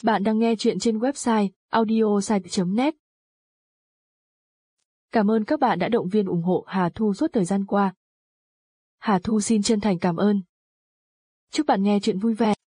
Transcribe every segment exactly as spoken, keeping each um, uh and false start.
Bạn đang nghe chuyện trên website audiosite chấm net. Cảm ơn các bạn đã động viên ủng hộ Hà Thu suốt thời gian qua. Hà Thu xin chân thành cảm ơn. Chúc bạn nghe chuyện vui vẻ.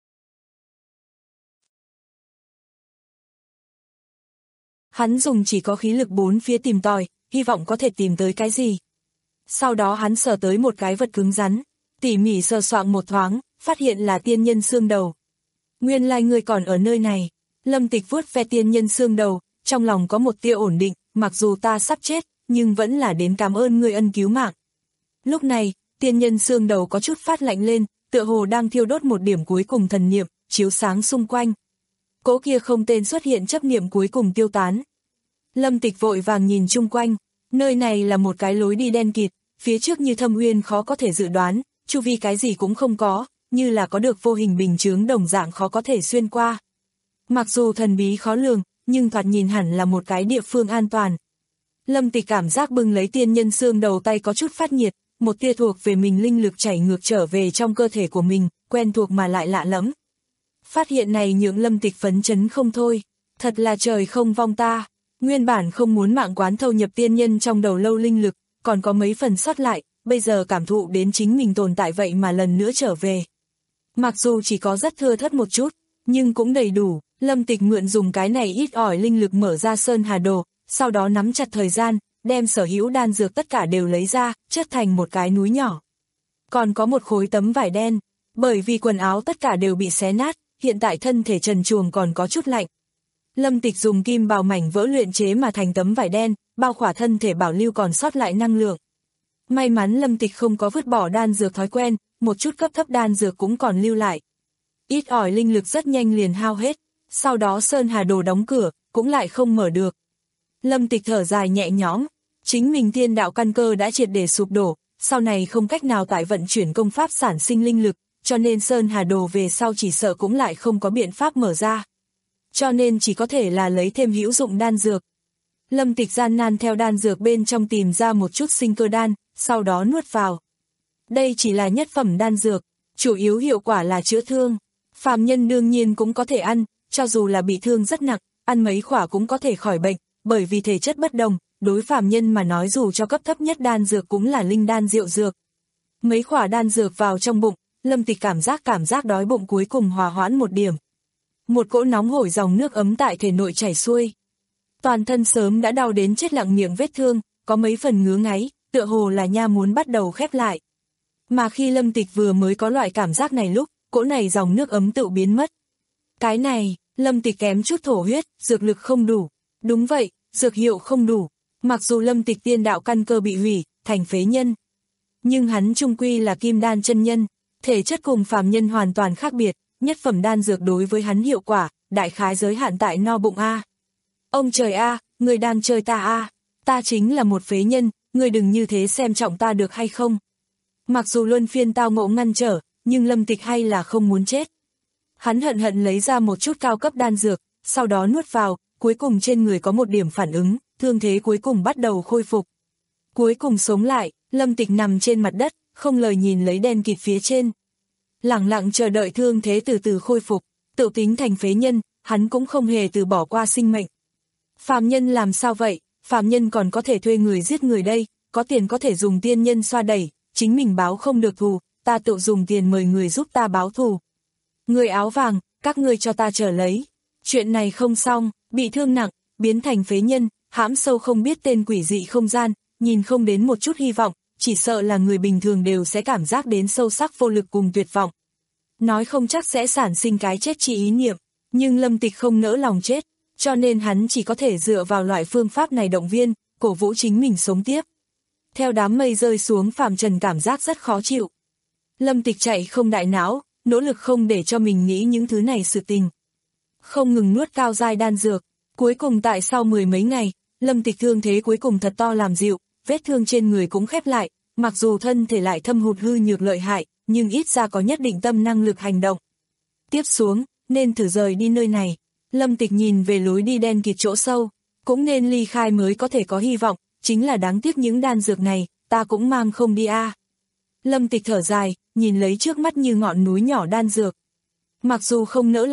Hắn dùng chỉ có khí lực bốn phía tìm tòi, hy vọng có thể tìm tới cái gì. Sau đó hắn sờ tới một cái vật cứng rắn, tỉ mỉ sờ soạng một thoáng, phát hiện là tiên nhân xương đầu. Nguyên lai ngươi còn ở nơi này. Lâm Tịch vuốt ve tiên nhân xương đầu, trong lòng có một tia ổn định, mặc dù ta sắp chết, nhưng vẫn là đến cảm ơn ngươi ân cứu mạng. Lúc này, tiên nhân xương đầu có chút phát lạnh lên, tựa hồ đang thiêu đốt một điểm cuối cùng thần niệm, chiếu sáng xung quanh. Cỗ kia không tên xuất hiện chấp niệm cuối cùng tiêu tán. Lâm Tịch vội vàng nhìn chung quanh, nơi này là một cái lối đi đen kịt, phía trước như thâm uyên khó có thể dự đoán, chu vi cái gì cũng không có, như là có được vô hình bình chướng đồng dạng khó có thể xuyên qua. Mặc dù thần bí khó lường, nhưng thoạt nhìn hẳn là một cái địa phương an toàn. Lâm Tịch cảm giác bưng lấy tiên nhân xương đầu tay có chút phát nhiệt, một tia thuộc về mình linh lực chảy ngược trở về trong cơ thể của mình, quen thuộc mà lại lạ lẫm. Phát hiện này nhượng Lâm Tịch phấn chấn không thôi, thật là trời không vong ta, nguyên bản không muốn mạng quán thâu nhập tiên nhân trong đầu lâu linh lực, còn có mấy phần sót lại, bây giờ cảm thụ đến chính mình tồn tại vậy mà lần nữa trở về. Mặc dù chỉ có rất thưa thớt một chút, nhưng cũng đầy đủ. Lâm Tịch mượn dùng cái này ít ỏi linh lực mở ra Sơn Hà Đồ, sau đó nắm chặt thời gian, đem sở hữu đan dược tất cả đều lấy ra, chất thành một cái núi nhỏ. Còn có một khối tấm vải đen, bởi vì quần áo tất cả đều bị xé nát, hiện tại thân thể trần truồng còn có chút lạnh. Lâm Tịch dùng kim bào mảnh vỡ luyện chế mà thành tấm vải đen, bao khỏa thân thể bảo lưu còn sót lại năng lượng. May mắn Lâm Tịch không có vứt bỏ đan dược thói quen, một chút cấp thấp đan dược cũng còn lưu lại. Ít ỏi linh lực rất nhanh liền hao hết. Sau đó Sơn Hà Đồ đóng cửa, cũng lại không mở được. Lâm Tịch thở dài nhẹ nhõm, chính mình thiên đạo căn cơ đã triệt để sụp đổ, sau này không cách nào tại vận chuyển công pháp sản sinh linh lực, cho nên Sơn Hà Đồ về sau chỉ sợ cũng lại không có biện pháp mở ra. Cho nên chỉ có thể là lấy thêm hữu dụng đan dược. Lâm Tịch gian nan theo đan dược bên trong tìm ra một chút sinh cơ đan, sau đó nuốt vào. Đây chỉ là nhất phẩm đan dược, chủ yếu hiệu quả là chữa thương. Phàm nhân đương nhiên cũng có thể ăn, cho dù là bị thương rất nặng, ăn mấy khỏa cũng có thể khỏi bệnh, bởi vì thể chất bất đồng, đối phàm nhân mà nói dù cho cấp thấp nhất đan dược cũng là linh đan diệu dược. Mấy khỏa đan dược vào trong bụng, Lâm Tịch cảm giác cảm giác đói bụng cuối cùng hòa hoãn một điểm. Một cỗ nóng hổi dòng nước ấm tại thể nội chảy xuôi. Toàn thân sớm đã đau đến chết lặng miệng vết thương, có mấy phần ngứa ngáy, tựa hồ là nha muốn bắt đầu khép lại. Mà khi Lâm Tịch vừa mới có loại cảm giác này lúc, cỗ này dòng nước ấm tự biến mất. Cái này, Lâm Tịch kém chút thổ huyết, dược lực không đủ. Đúng vậy, dược hiệu không đủ. Mặc dù Lâm Tịch tiên đạo căn cơ bị hủy, thành phế nhân. Nhưng hắn trung quy là kim đan chân nhân, thể chất cùng phàm nhân hoàn toàn khác biệt, nhất phẩm đan dược đối với hắn hiệu quả, đại khái giới hạn tại no bụng A. Ông trời A, người đang chơi ta A, ta chính là một phế nhân, người đừng như thế xem trọng ta được hay không. Mặc dù luân phiên tao ngộ ngăn trở, nhưng Lâm Tịch hay là không muốn chết. Hắn hận hận lấy ra một chút cao cấp đan dược, sau đó nuốt vào, cuối cùng trên người có một điểm phản ứng, thương thế cuối cùng bắt đầu khôi phục. Cuối cùng sống lại, Lâm Tịch nằm trên mặt đất, không lời nhìn lấy đen kịt phía trên. Lặng lặng chờ đợi thương thế từ từ khôi phục, tự tính thành phế nhân, hắn cũng không hề từ bỏ qua sinh mệnh. Phàm nhân làm sao vậy, phàm nhân còn có thể thuê người giết người đây, có tiền có thể dùng tiên nhân xoa đẩy, chính mình báo không được thù, ta tự dùng tiền mời người giúp ta báo thù. Người áo vàng, các ngươi cho ta trở lấy. Chuyện này không xong, bị thương nặng, biến thành phế nhân, hãm sâu không biết tên quỷ dị không gian, nhìn không đến một chút hy vọng, chỉ sợ là người bình thường đều sẽ cảm giác đến sâu sắc vô lực cùng tuyệt vọng. Nói không chắc sẽ sản sinh cái chết chỉ ý niệm, nhưng Lâm Tịch không nỡ lòng chết, cho nên hắn chỉ có thể dựa vào loại phương pháp này động viên, cổ vũ chính mình sống tiếp. Theo đám mây rơi xuống phàm trần cảm giác rất khó chịu. Lâm Tịch chạy không đại não, nỗ lực không để cho mình nghĩ những thứ này sự tình. Không ngừng nuốt cao giai đan dược, cuối cùng tại sau mười mấy ngày, Lâm Tịch thương thế cuối cùng thật to làm dịu, vết thương trên người cũng khép lại, mặc dù thân thể lại thâm hụt hư nhược lợi hại, nhưng ít ra có nhất định tâm năng lực hành động. Tiếp xuống, nên thử rời đi nơi này. Lâm Tịch nhìn về lối đi đen kịt chỗ sâu, cũng nên ly khai mới có thể có hy vọng, chính là đáng tiếc những đan dược này, ta cũng mang không đi a. Lâm Tịch thở dài, nhìn lấy trước mắt như ngọn núi nhỏ đan dược. Mặc dù không nỡ lòng,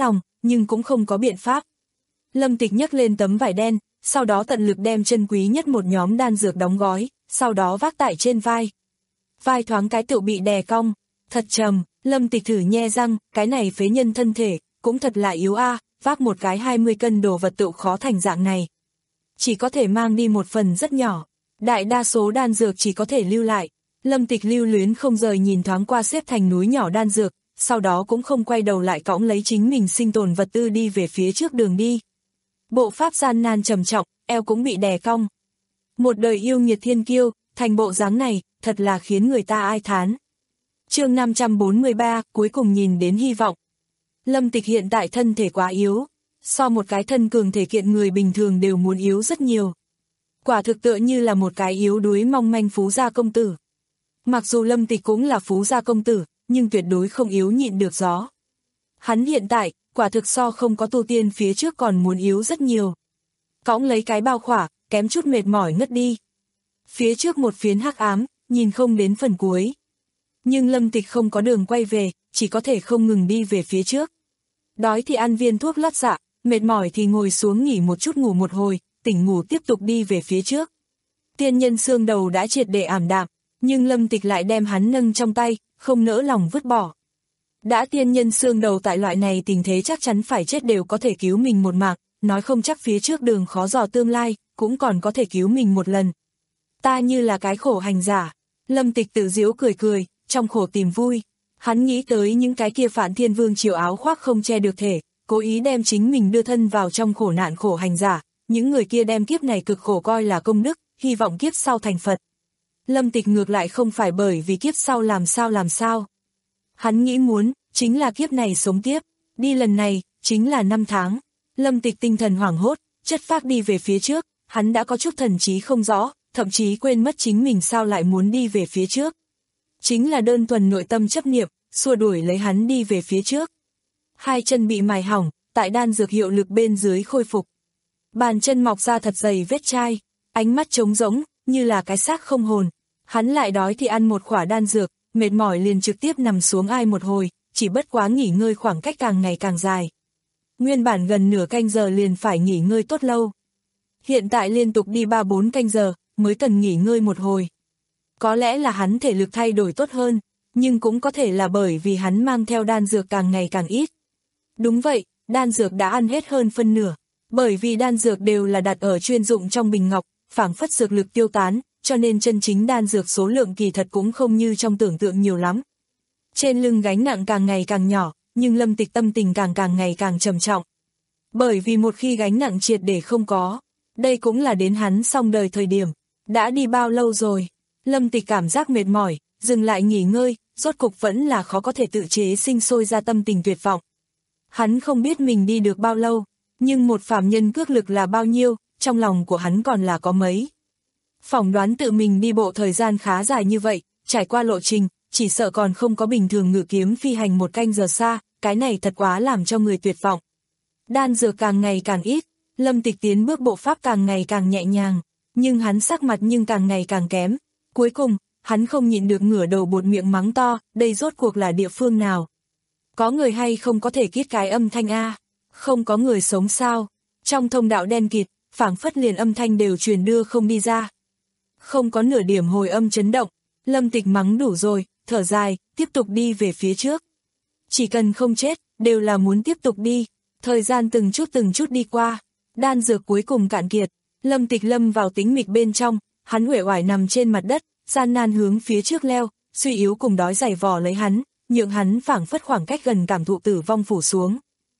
nhưng cũng không có biện pháp. Lâm Tịch nhấc lên tấm vải đen, sau đó tận lực đem chân quý nhất một nhóm đan dược đóng gói, sau đó vác tại trên vai. Vai thoáng cái tựu bị đè cong, thật trầm, Lâm Tịch thử nhe răng, cái này phế nhân thân thể, cũng thật là yếu a, vác một cái hai mươi cân đồ vật tựu khó thành dạng này. Chỉ có thể mang đi một phần rất nhỏ, đại đa số đan dược chỉ có thể lưu lại. Lâm Tịch lưu luyến không rời nhìn thoáng qua xếp thành núi nhỏ đan dược, sau đó cũng không quay đầu lại cõng lấy chính mình sinh tồn vật tư đi về phía trước đường đi. Bộ pháp gian nan trầm trọng, eo cũng bị đè cong. Một đời yêu nghiệt thiên kiêu, thành bộ dáng này, thật là khiến người ta ai thán. Chương năm trăm bốn mươi ba, cuối cùng nhìn đến hy vọng. Lâm Tịch hiện tại thân thể quá yếu, so một cái thân cường thể kiện người bình thường đều muốn yếu rất nhiều. Quả thực tựa như là một cái yếu đuối mong manh phú gia công tử. Mặc dù Lâm Tịch cũng là phú gia công tử, nhưng tuyệt đối không yếu nhịn được gió. Hắn hiện tại, quả thực so không có tu tiên phía trước còn muốn yếu rất nhiều. Cõng lấy cái bao khỏa, kém chút mệt mỏi ngất đi. Phía trước một phiến hắc ám, nhìn không đến phần cuối. Nhưng Lâm Tịch không có đường quay về, chỉ có thể không ngừng đi về phía trước. Đói thì ăn viên thuốc lót dạ, mệt mỏi thì ngồi xuống nghỉ một chút ngủ một hồi, tỉnh ngủ tiếp tục đi về phía trước. Tiên nhân xương đầu đã triệt để ảm đạm, nhưng Lâm Tịch lại đem hắn nâng trong tay, không nỡ lòng vứt bỏ. Đã tiên nhân xương đầu tại loại này tình thế chắc chắn phải chết đều có thể cứu mình một mạng, nói không chắc phía trước đường khó dò tương lai, cũng còn có thể cứu mình một lần. Ta như là cái khổ hành giả. Lâm Tịch tự giễu cười cười, trong khổ tìm vui. Hắn nghĩ tới những cái kia Phản Thiên Vương triều áo khoác không che được thể, cố ý đem chính mình đưa thân vào trong khổ nạn khổ hành giả, những người kia đem kiếp này cực khổ coi là công đức, hy vọng kiếp sau thành Phật. Lâm Tịch ngược lại không phải bởi vì kiếp sau làm sao làm sao. Hắn nghĩ muốn, chính là kiếp này sống tiếp, đi lần này, chính là năm tháng. Lâm Tịch tinh thần hoảng hốt, chất phác đi về phía trước, hắn đã có chút thần trí không rõ, thậm chí quên mất chính mình sao lại muốn đi về phía trước. Chính là đơn thuần nội tâm chấp niệm, xua đuổi lấy hắn đi về phía trước. Hai chân bị mài hỏng, tại đan dược hiệu lực bên dưới khôi phục. Bàn chân mọc ra thật dày vết chai, ánh mắt trống rỗng, như là cái xác không hồn. Hắn lại đói thì ăn một khỏa đan dược, mệt mỏi liền trực tiếp nằm xuống ai một hồi, chỉ bất quá nghỉ ngơi khoảng cách càng ngày càng dài. Nguyên bản gần nửa canh giờ liền phải nghỉ ngơi tốt lâu. Hiện tại liên tục đi ba bốn canh giờ, mới cần nghỉ ngơi một hồi. Có lẽ là hắn thể lực thay đổi tốt hơn, nhưng cũng có thể là bởi vì hắn mang theo đan dược càng ngày càng ít. Đúng vậy, đan dược đã ăn hết hơn phân nửa, bởi vì đan dược đều là đặt ở chuyên dụng trong bình ngọc, phảng phất dược lực tiêu tán, cho nên chân chính đan dược số lượng kỳ thật cũng không như trong tưởng tượng nhiều lắm. Trên lưng gánh nặng càng ngày càng nhỏ, nhưng Lâm Tịch tâm tình càng càng ngày càng trầm trọng. Bởi vì một khi gánh nặng triệt để không có, đây cũng là đến hắn xong đời thời điểm. Đã đi bao lâu rồi? Lâm Tịch cảm giác mệt mỏi, dừng lại nghỉ ngơi, rốt cục vẫn là khó có thể tự chế sinh sôi ra tâm tình tuyệt vọng. Hắn không biết mình đi được bao lâu, nhưng một phàm nhân cước lực là bao nhiêu, trong lòng của hắn còn là có mấy. Phỏng đoán tự mình đi bộ thời gian khá dài như vậy, trải qua lộ trình, chỉ sợ còn không có bình thường ngự kiếm phi hành một canh giờ xa, cái này thật quá làm cho người tuyệt vọng. Đan dược càng ngày càng ít, Lâm Tịch tiến bước bộ pháp càng ngày càng nhẹ nhàng, nhưng hắn sắc mặt nhưng càng ngày càng kém. Cuối cùng, hắn không nhịn được ngửa đầu buột miệng mắng to, đây rốt cuộc là địa phương nào? Có người hay không có thể kiết cái âm thanh a? Không có người sống sao? Trong thông đạo đen kịt, phảng phất liền âm thanh đều truyền đưa không đi ra. Không có nửa điểm hồi âm chấn động, Lâm Tịch mắng đủ rồi, thở dài, tiếp tục đi về phía trước. Chỉ cần không chết, đều là muốn tiếp tục đi. Thời gian từng chút từng chút đi qua, đan dược cuối cùng cạn kiệt, Lâm Tịch lâm vào tĩnh mịch bên trong, hắn uể oải nằm trên mặt đất, gian nan hướng phía trước leo, suy yếu cùng đói giày vò lấy hắn, nhượng hắn phảng phất khoảng cách gần cảm thụ tử vong phủ xuống.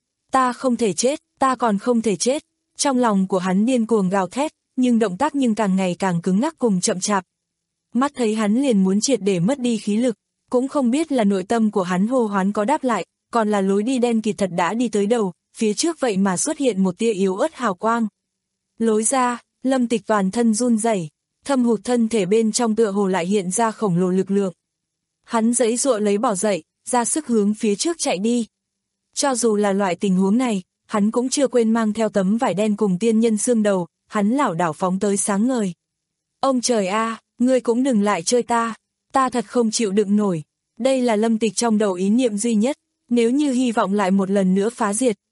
Ta không thể chết, ta còn không thể chết. Trong lòng của hắn điên cuồng gào thét, nhưng động tác nhưng càng ngày càng cứng ngắc cùng chậm chạp. Mắt thấy hắn liền muốn triệt để mất đi khí lực, cũng không biết là nội tâm của hắn hô hoán có đáp lại, còn là lối đi đen kịt thật đã đi tới đầu, phía trước vậy mà xuất hiện một tia yếu ớt hào quang. Lối ra, Lâm Tịch toàn thân run rẩy, thâm hụt thân thể bên trong tựa hồ lại hiện ra khổng lồ lực lượng. Hắn giãy giụa lấy bỏ dậy, ra sức hướng phía trước chạy đi. Cho dù là loại tình huống này, hắn cũng chưa quên mang theo tấm vải đen cùng tiên nhân xương đầu, hắn lảo đảo phóng tới sáng ngời. Ông trời a, ngươi cũng đừng lại chơi ta, ta thật không chịu đựng nổi. Đây là Lâm Tịch trong đầu ý niệm duy nhất, nếu như hy vọng lại một lần nữa phá diệt,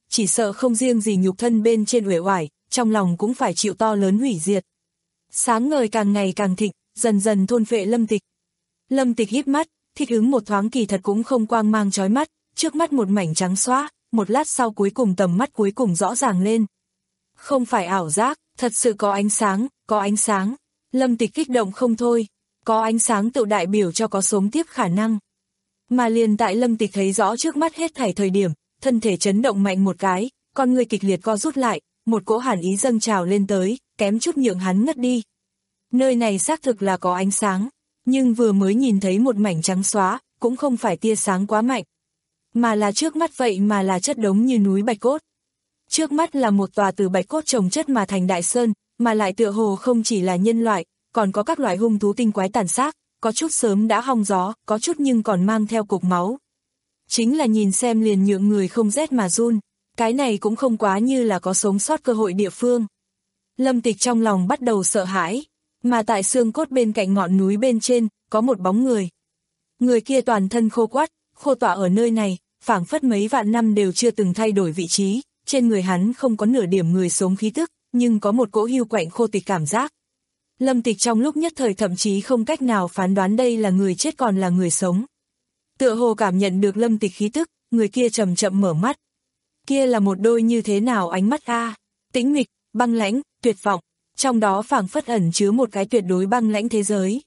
chỉ sợ không riêng gì nhục thân bên trên uể oải, trong lòng cũng phải chịu to lớn hủy diệt. Sáng ngời càng ngày càng thịnh, dần dần thôn phệ Lâm Tịch. Lâm Tịch híp mắt, thích ứng một thoáng kỳ thật cũng không quang mang chói mắt, trước mắt một mảnh trắng xóa, một lát sau cuối cùng tầm mắt cuối cùng rõ ràng lên. Không phải ảo giác, thật sự có ánh sáng, có ánh sáng. Lâm Tịch kích động không thôi, có ánh sáng tự đại biểu cho có sống tiếp khả năng. Mà liền tại Lâm Tịch thấy rõ trước mắt hết thảy thời điểm, thân thể chấn động mạnh một cái, con người kịch liệt co rút lại, một cỗ hàn ý dâng trào lên tới, kém chút nhượng hắn ngất đi. Nơi này xác thực là có ánh sáng, nhưng vừa mới nhìn thấy một mảnh trắng xóa, cũng không phải tia sáng quá mạnh, mà là trước mắt vậy mà là chất đống như núi bạch cốt. Trước mắt là một tòa từ bạch cốt chồng chất mà thành đại sơn, mà lại tựa hồ không chỉ là nhân loại, còn có các loại hung thú tinh quái tàn xác, có chút sớm đã hong gió, có chút nhưng còn mang theo cục máu. Chính là nhìn xem liền nhượng người không rét mà run, cái này cũng không quá như là có sống sót cơ hội địa phương. Lâm Tịch trong lòng bắt đầu sợ hãi, mà tại xương cốt bên cạnh ngọn núi bên trên, có một bóng người. Người kia toàn thân khô quắt, khô tọa ở nơi này, phảng phất mấy vạn năm đều chưa từng thay đổi vị trí, trên người hắn không có nửa điểm người sống khí tức, nhưng có một cỗ hưu quạnh khô tịch cảm giác. Lâm Tịch trong lúc nhất thời thậm chí không cách nào phán đoán đây là người chết còn là người sống. Tựa hồ cảm nhận được Lâm Tịch khí tức, người kia chậm chậm mở mắt. Kia là một đôi như thế nào ánh mắt a, tĩnh mịch, băng lãnh, tuyệt vọng, trong đó phảng phất ẩn chứa một cái tuyệt đối băng lãnh thế giới.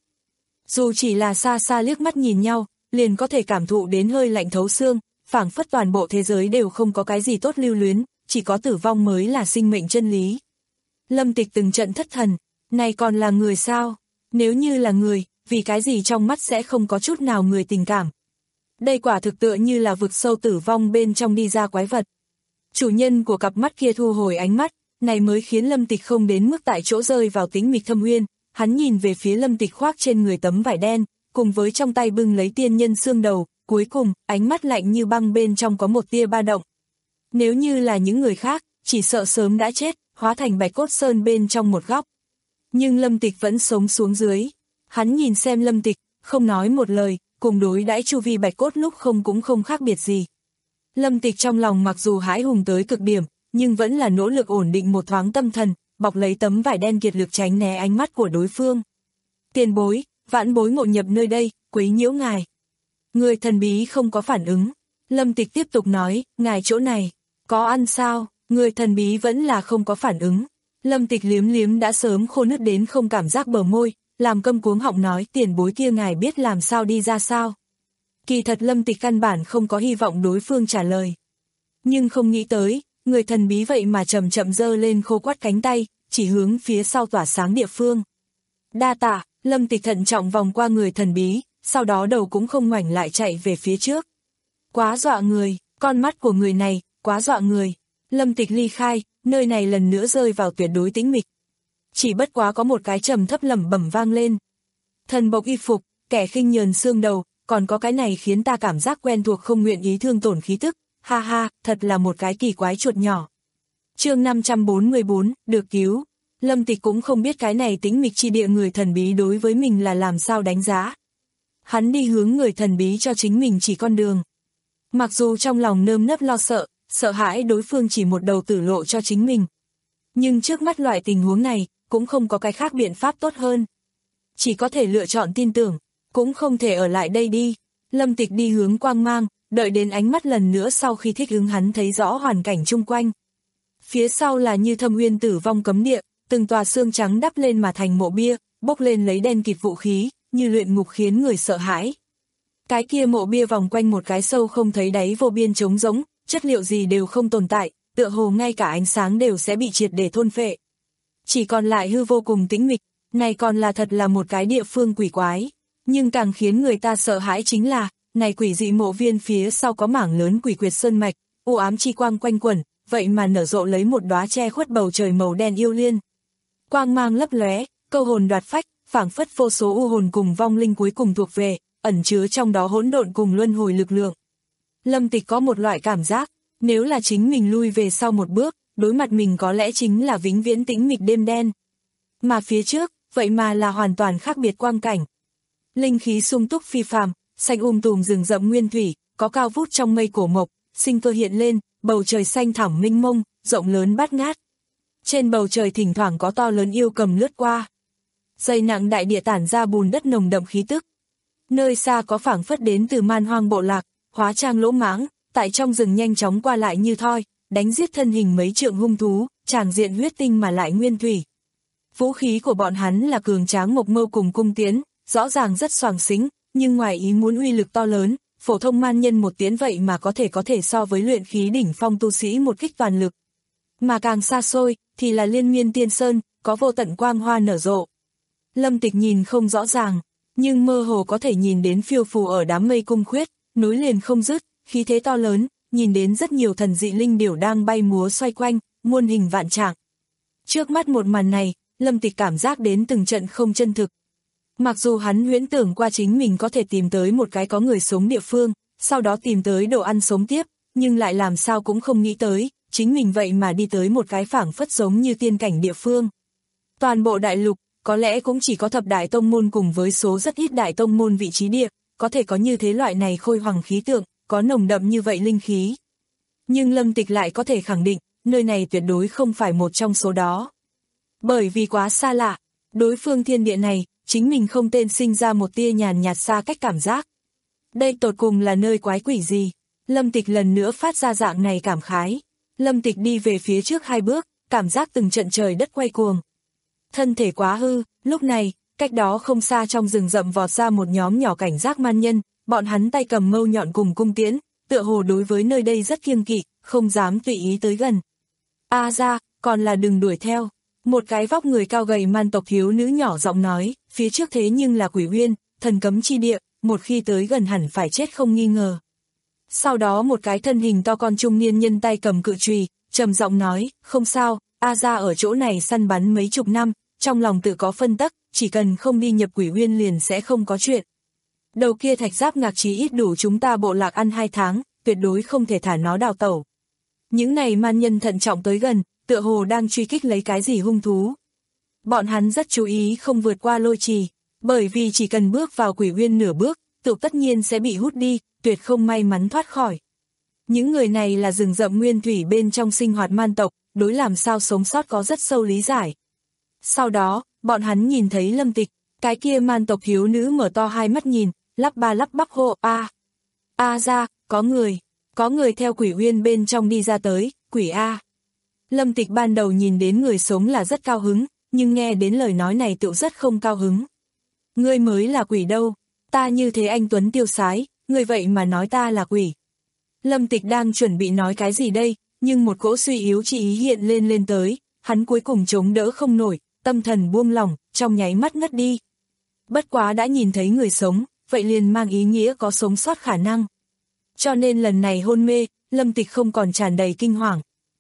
Dù chỉ là xa xa liếc mắt nhìn nhau, liền có thể cảm thụ đến hơi lạnh thấu xương, phảng phất toàn bộ thế giới đều không có cái gì tốt lưu luyến, chỉ có tử vong mới là sinh mệnh chân lý. Lâm Tịch từng trận thất thần, này còn là người sao? Nếu như là người, vì cái gì trong mắt sẽ không có chút nào người tình cảm? Đây quả thực tựa như là vực sâu tử vong bên trong đi ra quái vật. Chủ nhân của cặp mắt kia thu hồi ánh mắt, này mới khiến Lâm Tịch không đến mức tại chỗ rơi vào tĩnh mịch thâm uyên. Hắn nhìn về phía Lâm Tịch khoác trên người tấm vải đen, cùng với trong tay bưng lấy tiên nhân xương đầu, cuối cùng, ánh mắt lạnh như băng bên trong có một tia ba động. Nếu như là những người khác, chỉ sợ sớm đã chết, hóa thành bạch cốt sơn bên trong một góc. Nhưng Lâm Tịch vẫn sống xuống dưới. Hắn nhìn xem Lâm Tịch, không nói một lời, cùng đối đãi chu vi bạch cốt lúc không cũng không khác biệt gì. Lâm Tịch trong lòng mặc dù hãi hùng tới cực điểm, nhưng vẫn là nỗ lực ổn định một thoáng tâm thần, bọc lấy tấm vải đen kiệt lực tránh né ánh mắt của đối phương. Tiền bối, vãn bối ngộ nhập nơi đây, quấy nhiễu ngài. Người thần bí không có phản ứng. Lâm Tịch tiếp tục nói, ngài chỗ này, có ăn sao? Người thần bí vẫn là không có phản ứng. Lâm Tịch liếm liếm đã sớm khô nứt đến không cảm giác bờ môi, làm câm cuống họng nói tiền bối kia ngài biết làm sao đi ra sao. Kỳ thật Lâm Tịch căn bản không có hy vọng đối phương trả lời. Nhưng không nghĩ tới, người thần bí vậy mà chậm chậm giơ lên khô quắt cánh tay, chỉ hướng phía sau tỏa sáng địa phương. Đa tạ, Lâm Tịch thận trọng vòng qua người thần bí, sau đó đầu cũng không ngoảnh lại chạy về phía trước. Quá dọa người, con mắt của người này, quá dọa người. Lâm Tịch ly khai, nơi này lần nữa rơi vào tuyệt đối tĩnh mịch. Chỉ bất quá có một cái trầm thấp lẩm bẩm vang lên. Thần bộc y phục, kẻ khinh nhờn xương đầu, còn có cái này khiến ta cảm giác quen thuộc không nguyện ý thương tổn khí tức. Ha ha, thật là một cái kỳ quái chuột nhỏ. Chương năm trăm bốn mươi bốn, được cứu. Lâm Tịch cũng không biết cái này tĩnh mịch chi địa người thần bí đối với mình là làm sao đánh giá. Hắn đi hướng người thần bí cho chính mình chỉ con đường. Mặc dù trong lòng nơm nớp lo sợ, sợ hãi đối phương chỉ một đầu tử lộ cho chính mình. Nhưng trước mắt loại tình huống này, cũng không có cái khác biện pháp tốt hơn. Chỉ có thể lựa chọn tin tưởng, cũng không thể ở lại đây đi. Lâm Tịch đi hướng quang mang, đợi đến ánh mắt lần nữa sau khi thích ứng hắn thấy rõ hoàn cảnh chung quanh. Phía sau là như thâm uyên tử vong cấm địa, từng tòa xương trắng đắp lên mà thành mộ bia, bốc lên lấy đen kịt vũ khí, như luyện ngục khiến người sợ hãi. Cái kia mộ bia vòng quanh một cái sâu không thấy đáy vô biên trống rỗng, chất liệu gì đều không tồn tại, tựa hồ ngay cả ánh sáng đều sẽ bị triệt để thôn phệ. Chỉ còn lại hư vô cùng tĩnh mịch, này còn là thật là một cái địa phương quỷ quái. Nhưng càng khiến người ta sợ hãi chính là, này quỷ dị mộ viên phía sau có mảng lớn quỷ quyệt sơn mạch, u ám chi quang quanh quẩn, vậy mà nở rộ lấy một đóa che khuất bầu trời màu đen yêu liên. Quang mang lấp lóe, câu hồn đoạt phách, phảng phất vô số u hồn cùng vong linh cuối cùng thuộc về, ẩn chứa trong đó hỗn độn cùng luân hồi lực lượng. Lâm Tịch có một loại cảm giác, nếu là chính mình lui về sau một bước, đối mặt mình có lẽ chính là vĩnh viễn tĩnh mịch đêm đen. Mà phía trước, vậy mà là hoàn toàn khác biệt quang cảnh. Linh khí sung túc phi phàm, xanh um tùm rừng rậm nguyên thủy, có cao vút trong mây cổ mộc, sinh cơ hiện lên, bầu trời xanh thẳm mênh mông, rộng lớn bát ngát. Trên bầu trời thỉnh thoảng có to lớn yêu cầm lướt qua. Dày nặng đại địa tản ra bùn đất nồng đậm khí tức. Nơi xa có phảng phất đến từ man hoang bộ lạc, hóa trang lỗ mãng, tại trong rừng nhanh chóng qua lại như thoi, đánh giết thân hình mấy trượng hung thú, tràng diện huyết tinh mà lại nguyên thủy. Vũ khí của bọn hắn là cường tráng mộc mâu cùng cung tiến, rõ ràng rất xoàng xính, nhưng ngoài ý muốn uy lực to lớn, phổ thông man nhân một tiến vậy mà có thể có thể so với luyện khí đỉnh phong tu sĩ một kích toàn lực. Mà càng xa xôi, thì là liên miên tiên sơn, có vô tận quang hoa nở rộ. Lâm Tịch nhìn không rõ ràng, nhưng mơ hồ có thể nhìn đến phiêu phù ở đám mây cung khuyết, nối liền không dứt, khí thế to lớn, nhìn đến rất nhiều thần dị linh điểu đang bay múa xoay quanh, muôn hình vạn trạng. Trước mắt một màn này, Lâm Tịch cảm giác đến từng trận không chân thực. Mặc dù hắn huyễn tưởng qua chính mình có thể tìm tới một cái có người sống địa phương, sau đó tìm tới đồ ăn sống tiếp, nhưng lại làm sao cũng không nghĩ tới, chính mình vậy mà đi tới một cái phảng phất giống như tiên cảnh địa phương. Toàn bộ đại lục, có lẽ cũng chỉ có thập đại tông môn cùng với số rất ít đại tông môn vị trí địa, có thể có như thế loại này khôi hoàng khí tượng, có nồng đậm như vậy linh khí. Nhưng Lâm Tịch lại có thể khẳng định, nơi này tuyệt đối không phải một trong số đó. Bởi vì quá xa lạ, đối phương thiên địa này, chính mình không tên sinh ra một tia nhàn nhạt xa cách cảm giác. Đây tột cùng là nơi quái quỷ gì? Lâm Tịch lần nữa phát ra dạng này cảm khái. Lâm Tịch đi về phía trước hai bước, cảm giác từng trận trời đất quay cuồng. Thân thể quá hư, lúc này, cách đó không xa trong rừng rậm vọt ra một nhóm nhỏ cảnh giác man nhân, bọn hắn tay cầm mâu nhọn cùng cung tiễn, tựa hồ đối với nơi đây rất kiêng kỵ, không dám tùy ý tới gần. A ra, còn là đừng đuổi theo. Một cái vóc người cao gầy man tộc thiếu nữ nhỏ giọng nói, phía trước thế nhưng là quỷ uyên, thần cấm chi địa, một khi tới gần hẳn phải chết không nghi ngờ. Sau đó một cái thân hình to con trung niên nhân tay cầm cự chùy, trầm giọng nói, không sao, A ra ở chỗ này săn bắn mấy chục năm, trong lòng tự có phân tắc, chỉ cần không đi nhập quỷ uyên liền sẽ không có chuyện. Đầu kia thạch giáp ngạc chí ít đủ chúng ta bộ lạc ăn hai tháng, tuyệt đối không thể thả nó đào tẩu. Những này man nhân thận trọng tới gần, tựa hồ đang truy kích lấy cái gì hung thú. Bọn hắn rất chú ý không vượt qua lôi trì, bởi vì chỉ cần bước vào quỷ uyên nửa bước, tự tất nhiên sẽ bị hút đi, tuyệt không may mắn thoát khỏi. Những người này là rừng rậm nguyên thủy bên trong sinh hoạt man tộc, đối làm sao sống sót có rất sâu lý giải. Sau đó, bọn hắn nhìn thấy Lâm Tịch, cái kia man tộc thiếu nữ mở to hai mắt nhìn, lắp ba lắp bắp hô a. A ra, có người, có người theo quỷ uyên bên trong đi ra tới, quỷ A. Lâm Tịch ban đầu nhìn đến người sống là rất cao hứng, nhưng nghe đến lời nói này tựu rất không cao hứng. Ngươi mới là quỷ đâu, ta như thế anh tuấn tiêu sái, ngươi vậy mà nói ta là quỷ. Lâm Tịch đang chuẩn bị nói cái gì đây, nhưng một cỗ suy yếu chi ý hiện lên lên tới, hắn cuối cùng chống đỡ không nổi, tâm thần buông lỏng, trong nháy mắt ngất đi. Bất quá đã nhìn thấy người sống, vậy liền mang ý nghĩa có sống sót khả năng. Cho nên lần này hôn mê, Lâm Tịch không còn tràn đầy kinh hoàng.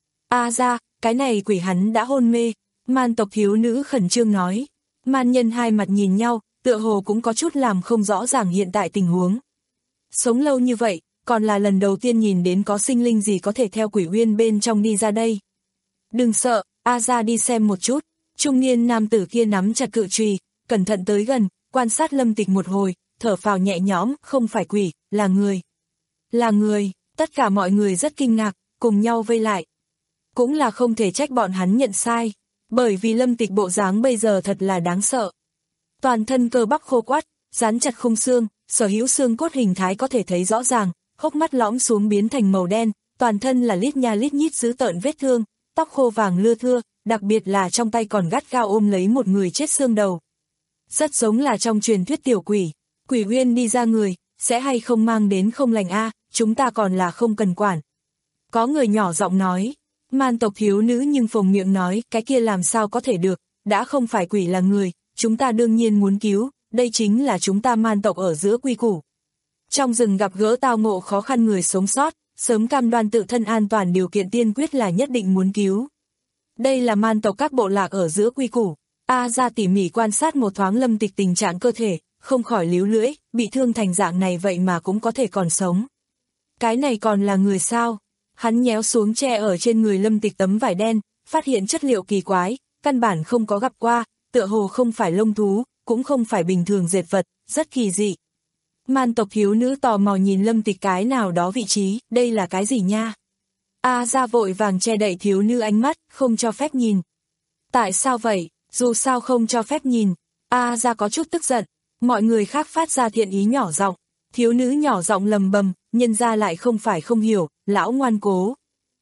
A ra, cái này quỷ hắn đã hôn mê, man tộc thiếu nữ khẩn trương nói. Man nhân hai mặt nhìn nhau, tựa hồ cũng có chút làm không rõ ràng hiện tại tình huống. Sống lâu như vậy, còn là lần đầu tiên nhìn đến có sinh linh gì có thể theo quỷ uyên bên trong đi ra đây. Đừng sợ, A ra đi xem một chút. Trung niên nam tử kia nắm chặt cự chùy, cẩn thận tới gần, quan sát Lâm Tịch một hồi, thở phào nhẹ nhõm, không phải quỷ, là người. Là người, tất cả mọi người rất kinh ngạc, cùng nhau vây lại. Cũng là không thể trách bọn hắn nhận sai, bởi vì Lâm Tịch bộ dáng bây giờ thật là đáng sợ. Toàn thân cơ bắp khô quắt, dán chặt khung xương, sở hữu xương cốt hình thái có thể thấy rõ ràng, hốc mắt lõm xuống biến thành màu đen, toàn thân là lít nha lít nhít dữ tợn vết thương, tóc khô vàng lưa thưa, đặc biệt là trong tay còn gắt gao ôm lấy một người chết xương đầu. Rất giống là trong truyền thuyết tiểu quỷ, quỷ uyên đi ra người, sẽ hay không mang đến không lành a, chúng ta còn là không cần quản. Có người nhỏ giọng nói, man tộc thiếu nữ nhưng phồng miệng nói, cái kia làm sao có thể được, đã không phải quỷ là người, chúng ta đương nhiên muốn cứu, đây chính là chúng ta man tộc ở giữa quy củ. Trong rừng gặp gỡ tao ngộ khó khăn người sống sót, sớm cam đoan tự thân an toàn điều kiện tiên quyết là nhất định muốn cứu. Đây là man tộc các bộ lạc ở giữa quy củ. A ra tỉ mỉ quan sát một thoáng Lâm Tịch tình trạng cơ thể, không khỏi líu lưỡi, bị thương thành dạng này vậy mà cũng có thể còn sống. Cái này còn là người sao? Hắn nhéo xuống che ở trên người Lâm Tịch tấm vải đen, phát hiện chất liệu kỳ quái, căn bản không có gặp qua, tựa hồ không phải lông thú, cũng không phải bình thường dệt vật, rất kỳ dị. Man tộc thiếu nữ tò mò nhìn Lâm Tịch cái nào đó vị trí, đây là cái gì nha? A Gia vội vàng che đậy thiếu nữ ánh mắt, không cho phép nhìn. Tại sao vậy? Dù sao không cho phép nhìn. A Gia có chút tức giận. Mọi người khác phát ra thiện ý nhỏ giọng. Thiếu nữ nhỏ giọng lầm bầm, nhân ra lại không phải không hiểu, lão ngoan cố.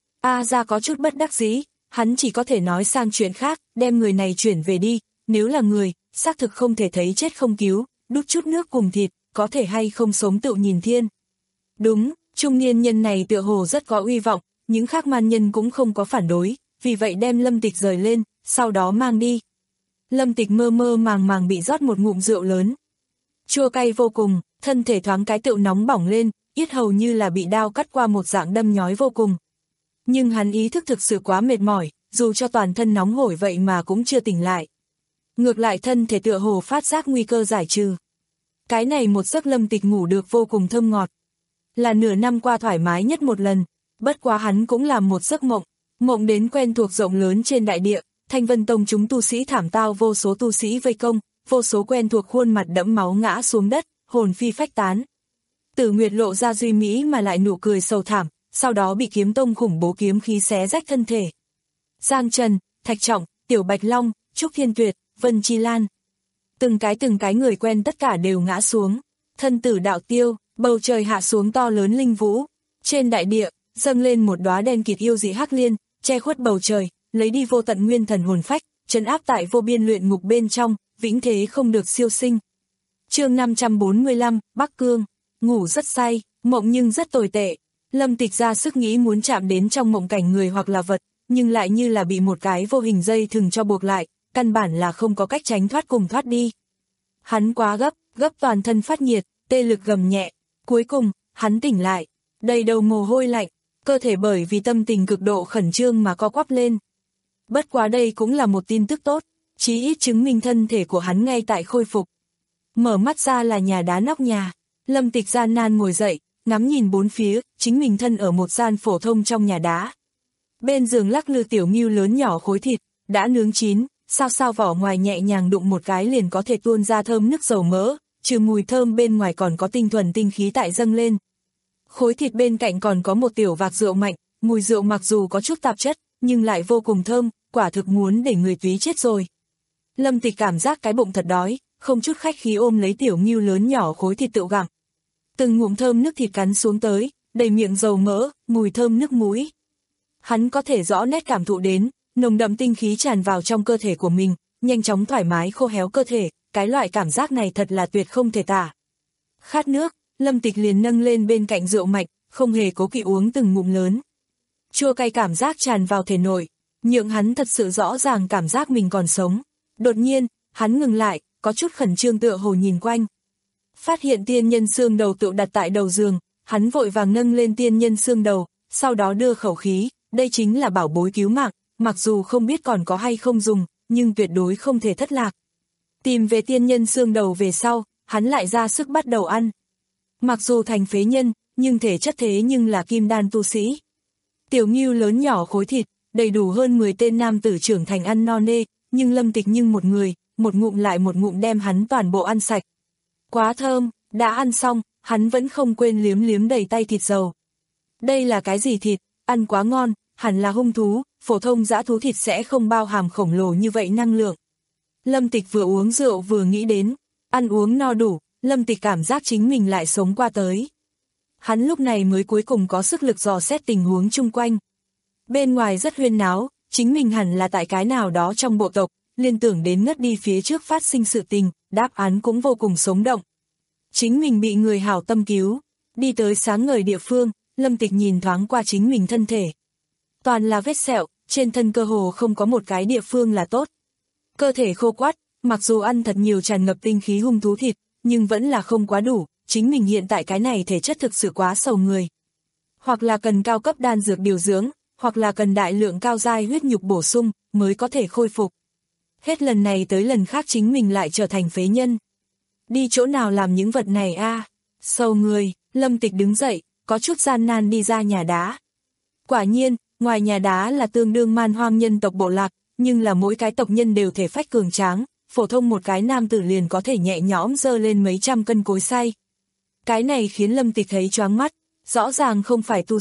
A Gia có chút bất đắc dĩ, hắn chỉ có thể nói sang chuyện khác, đem người này chuyển về đi, nếu là người, xác thực không thể thấy chết không cứu, đút chút nước cùng thịt, có thể hay không sống tự nhìn thiên. Đúng, trung niên nhân này tựa hồ rất có uy vọng, những khác man nhân cũng không có phản đối, vì vậy đem Lâm Tịch rời lên, sau đó mang đi. Lâm Tịch mơ mơ màng màng bị rót một ngụm rượu lớn. Chua cay vô cùng, thân thể thoáng cái tựu nóng bỏng lên, yết hầu như là bị đao cắt qua một dạng đâm nhói vô cùng. Nhưng hắn ý thức thực sự quá mệt mỏi, dù cho toàn thân nóng hổi vậy mà cũng chưa tỉnh lại. Ngược lại thân thể tựa hồ phát giác nguy cơ giải trừ. Cái này một giấc Lâm Tịch ngủ được vô cùng thơm ngọt. Là nửa năm qua thoải mái nhất một lần, bất quá hắn cũng làm một giấc mộng, mộng đến quen thuộc rộng lớn trên đại địa, Thanh Vân Tông chúng tu sĩ thảm tao vô số tu sĩ vây công, vô số quen thuộc khuôn mặt đẫm máu ngã xuống đất, hồn phi phách tán. Tử Nguyệt lộ ra duy mỹ mà lại nụ cười sầu thảm, sau đó bị kiếm tông khủng bố kiếm khí xé rách thân thể. Giang Trần, Thạch Trọng, Tiểu Bạch Long, Trúc Thiên Tuyệt, Vân Chi Lan. Từng cái từng cái người quen tất cả đều ngã xuống. Thân tử đạo tiêu, bầu trời hạ xuống to lớn linh vũ. Trên đại địa, dâng lên một đóa đen kịt yêu dị hắc liên, che khuất bầu trời, lấy đi vô tận nguyên thần hồn phách, trấn áp tại vô biên luyện ngục bên trong, vĩnh thế không được siêu sinh. Chương năm trăm bốn mươi lăm, Bắc Cương, ngủ rất say, mộng nhưng rất tồi tệ. Lâm Tịch ra sức nghĩ muốn chạm đến trong mộng cảnh người hoặc là vật, nhưng lại như là bị một cái vô hình dây thừng cho buộc lại, căn bản là không có cách tránh thoát cùng thoát đi. Hắn quá gấp, gấp toàn thân phát nhiệt, tê lực gầm nhẹ, cuối cùng, hắn tỉnh lại, đầy đầu mồ hôi lạnh, cơ thể bởi vì tâm tình cực độ khẩn trương mà co quắp lên. Bất quá đây cũng là một tin tức tốt, chí ít chứng minh thân thể của hắn ngay tại khôi phục. Mở mắt ra là nhà đá nóc nhà, Lâm Tịch gian nan ngồi dậy, ngắm nhìn bốn phía, chính mình thân ở một gian phổ thông trong nhà đá. Bên giường lắc lư tiểu ngưu lớn nhỏ khối thịt, đã nướng chín, sao sao vỏ ngoài nhẹ nhàng đụng một cái liền có thể tuôn ra thơm nước dầu mỡ, trừ mùi thơm bên ngoài còn có tinh thuần tinh khí tại dâng lên. Khối thịt bên cạnh còn có một tiểu vạc rượu mạnh, mùi rượu mặc dù có chút tạp chất, nhưng lại vô cùng thơm, quả thực muốn để người túy chết rồi. Lâm Tịch cảm giác cái bụng thật đói, không chút khách khí ôm lấy tiểu ngưu lớn nhỏ khối thịt tự gặm. Từng ngụm thơm nước thịt cắn xuống tới, đầy miệng dầu mỡ, mùi thơm nước mũi. Hắn có thể rõ nét cảm thụ đến, nồng đậm tinh khí tràn vào trong cơ thể của mình, nhanh chóng thoải mái khô héo cơ thể, cái loại cảm giác này thật là tuyệt không thể tả. Khát nước, Lâm Tịch liền nâng lên bên cạnh rượu mạch, không hề cố kỵ uống từng ngụm lớn. Chua cay cảm giác tràn vào thể nội, nhượng hắn thật sự rõ ràng cảm giác mình còn sống. Đột nhiên, hắn ngừng lại, có chút khẩn trương tựa hồ nhìn quanh. Phát hiện tiên nhân xương đầu tựu đặt tại đầu giường, hắn vội vàng nâng lên tiên nhân xương đầu, sau đó đưa khẩu khí, đây chính là bảo bối cứu mạng, mặc dù không biết còn có hay không dùng, nhưng tuyệt đối không thể thất lạc. Tìm về tiên nhân xương đầu về sau, hắn lại ra sức bắt đầu ăn. Mặc dù thành phế nhân, nhưng thể chất thế nhưng là kim đan tu sĩ. Tiểu ngưu lớn nhỏ khối thịt, đầy đủ hơn mười tên nam tử trưởng thành ăn no nê, nhưng Lâm Tịch nhưng một người, một ngụm lại một ngụm đem hắn toàn bộ ăn sạch. Quá thơm, đã ăn xong, hắn vẫn không quên liếm liếm đầy tay thịt dầu. Đây là cái gì thịt, ăn quá ngon, hẳn là hung thú, phổ thông dã thú thịt sẽ không bao hàm khổng lồ như vậy năng lượng. Lâm Tịch vừa uống rượu vừa nghĩ đến, ăn uống no đủ, Lâm Tịch cảm giác chính mình lại sống qua tới. Hắn lúc này mới cuối cùng có sức lực dò xét tình huống chung quanh. Bên ngoài rất huyên náo, chính mình hẳn là tại cái nào đó trong bộ tộc, liên tưởng đến ngất đi phía trước phát sinh sự tình, đáp án cũng vô cùng sống động. Chính mình bị người hảo tâm cứu, đi tới sáng ngời địa phương, Lâm Tịch nhìn thoáng qua chính mình thân thể. Toàn là vết sẹo, trên thân cơ hồ không có một cái địa phương là tốt. Cơ thể khô quắt, mặc dù ăn thật nhiều tràn ngập tinh khí hung thú thịt, nhưng vẫn là không quá đủ, chính mình hiện tại cái này thể chất thực sự quá sầu người. Hoặc là cần cao cấp đan dược điều dưỡng, hoặc là cần đại lượng cao giai huyết nhục bổ sung, mới có thể khôi phục. Hết lần này tới lần khác chính mình lại trở thành phế nhân. Đi chỗ nào làm những vật này a? À? Sầu người, Lâm Tịch đứng dậy, có chút gian nan đi ra nhà đá. Quả nhiên, ngoài nhà đá là tương đương man hoang nhân tộc bộ lạc, nhưng là mỗi cái tộc nhân đều thể phách cường tráng, phổ thông một cái nam tử liền có thể nhẹ nhõm dơ lên mấy trăm cân cối xay. Cái này khiến Lâm Tịch thấy choáng mắt, rõ ràng không phải tu sĩ,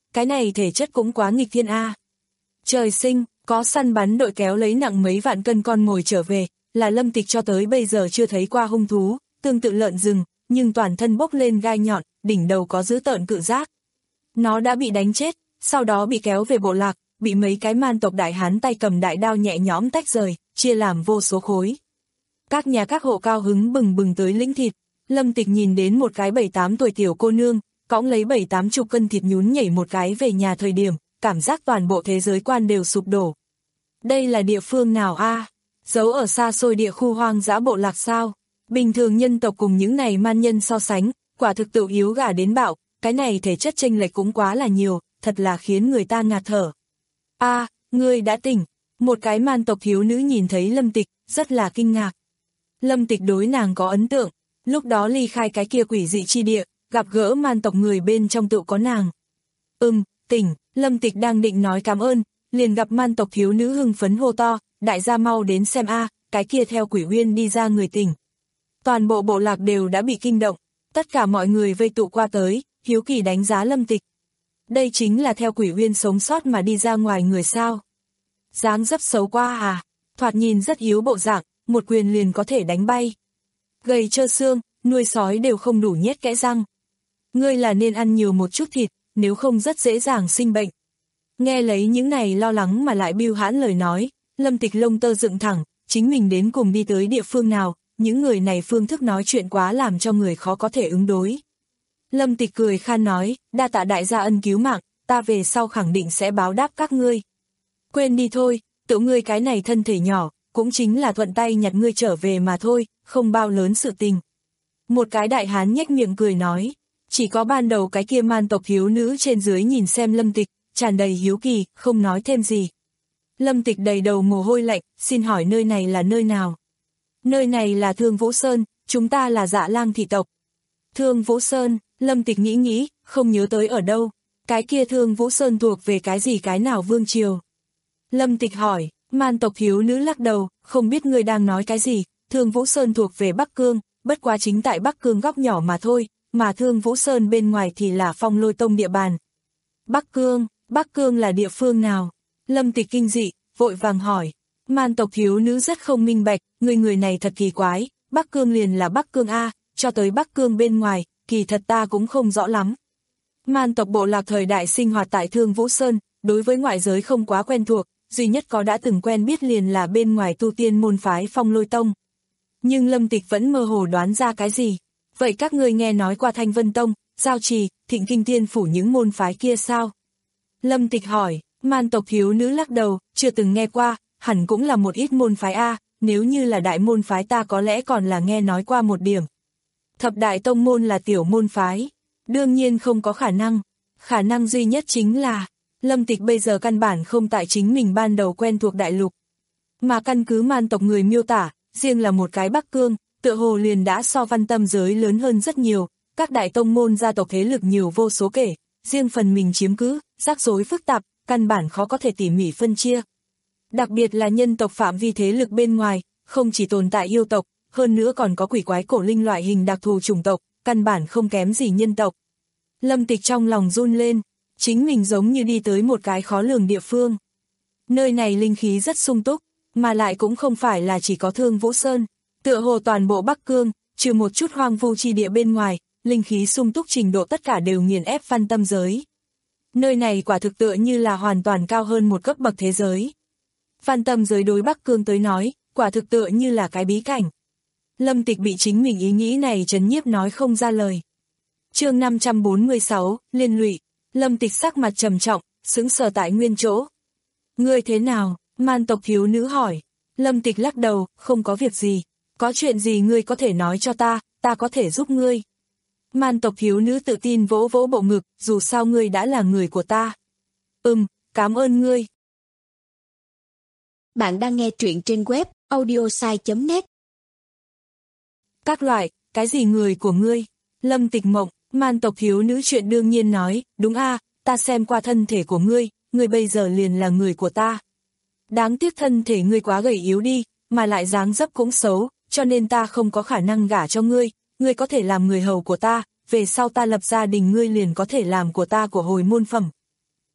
cái này thể chất cũng quá nghịch thiên a. Trời sinh, có săn bắn đội kéo lấy nặng mấy vạn cân con mồi trở về, là Lâm Tịch cho tới bây giờ chưa thấy qua hung thú, tương tự lợn rừng, nhưng toàn thân bốc lên gai nhọn, đỉnh đầu có dữ tợn cự giác. Nó đã bị đánh chết, sau đó bị kéo về bộ lạc, bị mấy cái man tộc đại hán tay cầm đại đao nhẹ nhõm tách rời, chia làm vô số khối. Các nhà các hộ cao hứng bừng bừng tới lĩnh thịt, Lâm Tịch nhìn đến một cái bảy tám tuổi tiểu cô nương, cõng lấy bảy tám chục cân thịt nhún nhảy một cái về nhà thời điểm, cảm giác toàn bộ thế giới quan đều sụp đổ. Đây là địa phương nào a? À? Giấu ở xa xôi địa khu hoang dã bộ lạc sao? Bình thường nhân tộc cùng những này man nhân so sánh, quả thực tự yếu gà đến bạo, cái này thể chất chênh lệch cũng quá là nhiều, thật là khiến người ta ngạt thở. A, à, ngươi đã tỉnh. Một cái man tộc thiếu nữ nhìn thấy Lâm Tịch, rất là kinh ngạc. Lâm Tịch đối nàng có ấn tượng, lúc đó ly khai cái kia quỷ dị chi địa, gặp gỡ man tộc người bên trong tự có nàng. Ừm, tỉnh, Lâm Tịch đang định nói cảm ơn, liền gặp man tộc thiếu nữ hưng phấn hô to, đại gia mau đến xem a, cái kia theo quỷ uyên đi ra người tỉnh. Toàn bộ bộ lạc đều đã bị kinh động, tất cả mọi người vây tụ qua tới, hiếu kỳ đánh giá Lâm Tịch. Đây chính là theo quỷ uyên sống sót mà đi ra ngoài người sao. Dáng dấp xấu qua à, thoạt nhìn rất yếu bộ dạng, một quyền liền có thể đánh bay. Gầy trơ xương, nuôi sói đều không đủ nhét kẽ răng. Ngươi là nên ăn nhiều một chút thịt, nếu không rất dễ dàng sinh bệnh. Nghe lấy những này lo lắng mà lại bưu hãn lời nói, Lâm Tịch lông tơ dựng thẳng, chính mình đến cùng đi tới địa phương nào, những người này phương thức nói chuyện quá làm cho người khó có thể ứng đối. Lâm Tịch cười khan nói, đa tạ đại gia ân cứu mạng, ta về sau khẳng định sẽ báo đáp các ngươi. Quên đi thôi, tự ngươi cái này thân thể nhỏ, cũng chính là thuận tay nhặt ngươi trở về mà thôi, không bao lớn sự tình. Một cái đại hán nhếch miệng cười nói, chỉ có ban đầu cái kia man tộc thiếu nữ trên dưới nhìn xem Lâm Tịch, tràn đầy hiếu kỳ, không nói thêm gì. Lâm Tịch đầy đầu mồ hôi lạnh, xin hỏi nơi này là nơi nào? Nơi này là Thương Vũ Sơn, chúng ta là Dạ Lang thị tộc. Thương Vũ Sơn, Lâm Tịch nghĩ nghĩ, không nhớ tới ở đâu. Cái kia Thương Vũ Sơn thuộc về cái gì cái nào vương triều? Lâm Tịch hỏi, man tộc thiếu nữ lắc đầu, không biết ngươi đang nói cái gì. Thương Vũ Sơn thuộc về Bắc Cương, bất quá chính tại Bắc Cương góc nhỏ mà thôi, mà Thương Vũ Sơn bên ngoài thì là Phong Lôi Tông địa bàn. Bắc Cương, Bắc Cương là địa phương nào? Lâm Tịch kinh dị, vội vàng hỏi. Man tộc thiếu nữ rất không minh bạch, người người này thật kỳ quái, Bắc Cương liền là Bắc Cương A, cho tới Bắc Cương bên ngoài, kỳ thật ta cũng không rõ lắm. Man tộc bộ lạc thời đại sinh hoạt tại Thương Vũ Sơn, đối với ngoại giới không quá quen thuộc, duy nhất có đã từng quen biết liền là bên ngoài tu tiên môn phái Phong Lôi Tông. Nhưng Lâm Tịch vẫn mơ hồ đoán ra cái gì. Vậy các ngươi nghe nói qua Thanh Vân Tông, Giao Trì, Thịnh Kinh Thiên Phủ những môn phái kia sao? Lâm Tịch hỏi, man tộc thiếu nữ lắc đầu, chưa từng nghe qua, hẳn cũng là một ít môn phái A, nếu như là đại môn phái ta có lẽ còn là nghe nói qua một điểm. Thập đại tông môn là tiểu môn phái, đương nhiên không có khả năng, khả năng duy nhất chính là, Lâm Tịch bây giờ căn bản không tại chính mình ban đầu quen thuộc đại lục. Mà căn cứ man tộc người miêu tả, riêng là một cái Bắc Cương, tựa hồ liền đã so văn tâm giới lớn hơn rất nhiều, các đại tông môn gia tộc thế lực nhiều vô số kể, riêng phần mình chiếm cứ, rắc rối phức tạp, căn bản khó có thể tỉ mỉ phân chia. Đặc biệt là nhân tộc phạm vi thế lực bên ngoài, không chỉ tồn tại yêu tộc, hơn nữa còn có quỷ quái cổ linh loại hình đặc thù chủng tộc, căn bản không kém gì nhân tộc. Lâm Tịch trong lòng run lên, chính mình giống như đi tới một cái khó lường địa phương. Nơi này linh khí rất sung túc, mà lại cũng không phải là chỉ có Thương Vũ Sơn, tựa hồ toàn bộ Bắc Cương, trừ một chút hoang vu chi địa bên ngoài, linh khí sung túc trình độ tất cả đều nghiền ép văn tâm giới. Nơi này quả thực tựa như là hoàn toàn cao hơn một cấp bậc thế giới. Văn tâm giới đối Bắc Cương tới nói, quả thực tựa như là cái bí cảnh. Lâm Tịch bị chính mình ý nghĩ này trấn nhiếp nói không ra lời. Chương năm trăm bốn mươi sáu, liên lụy. Lâm Tịch sắc mặt trầm trọng, sững sờ tại nguyên chỗ. Ngươi thế nào? Man tộc thiếu nữ hỏi. Lâm Tịch lắc đầu, không có việc gì. Có chuyện gì ngươi có thể nói cho ta, ta có thể giúp ngươi. Man tộc thiếu nữ tự tin vỗ vỗ bộ ngực, dù sao ngươi đã là người của ta. Ừm, cảm ơn ngươi. Bạn đang nghe truyện trên web audiosai chấm net. Các loại, cái gì người của ngươi? Lâm Tịch mộng, man tộc thiếu nữ chuyện đương nhiên nói, đúng a, ta xem qua thân thể của ngươi, ngươi bây giờ liền là người của ta. Đáng tiếc thân thể ngươi quá gầy yếu đi, mà lại dáng dấp cũng xấu, cho nên ta không có khả năng gả cho ngươi, ngươi có thể làm người hầu của ta, về sau ta lập gia đình ngươi liền có thể làm của ta của hồi môn phẩm.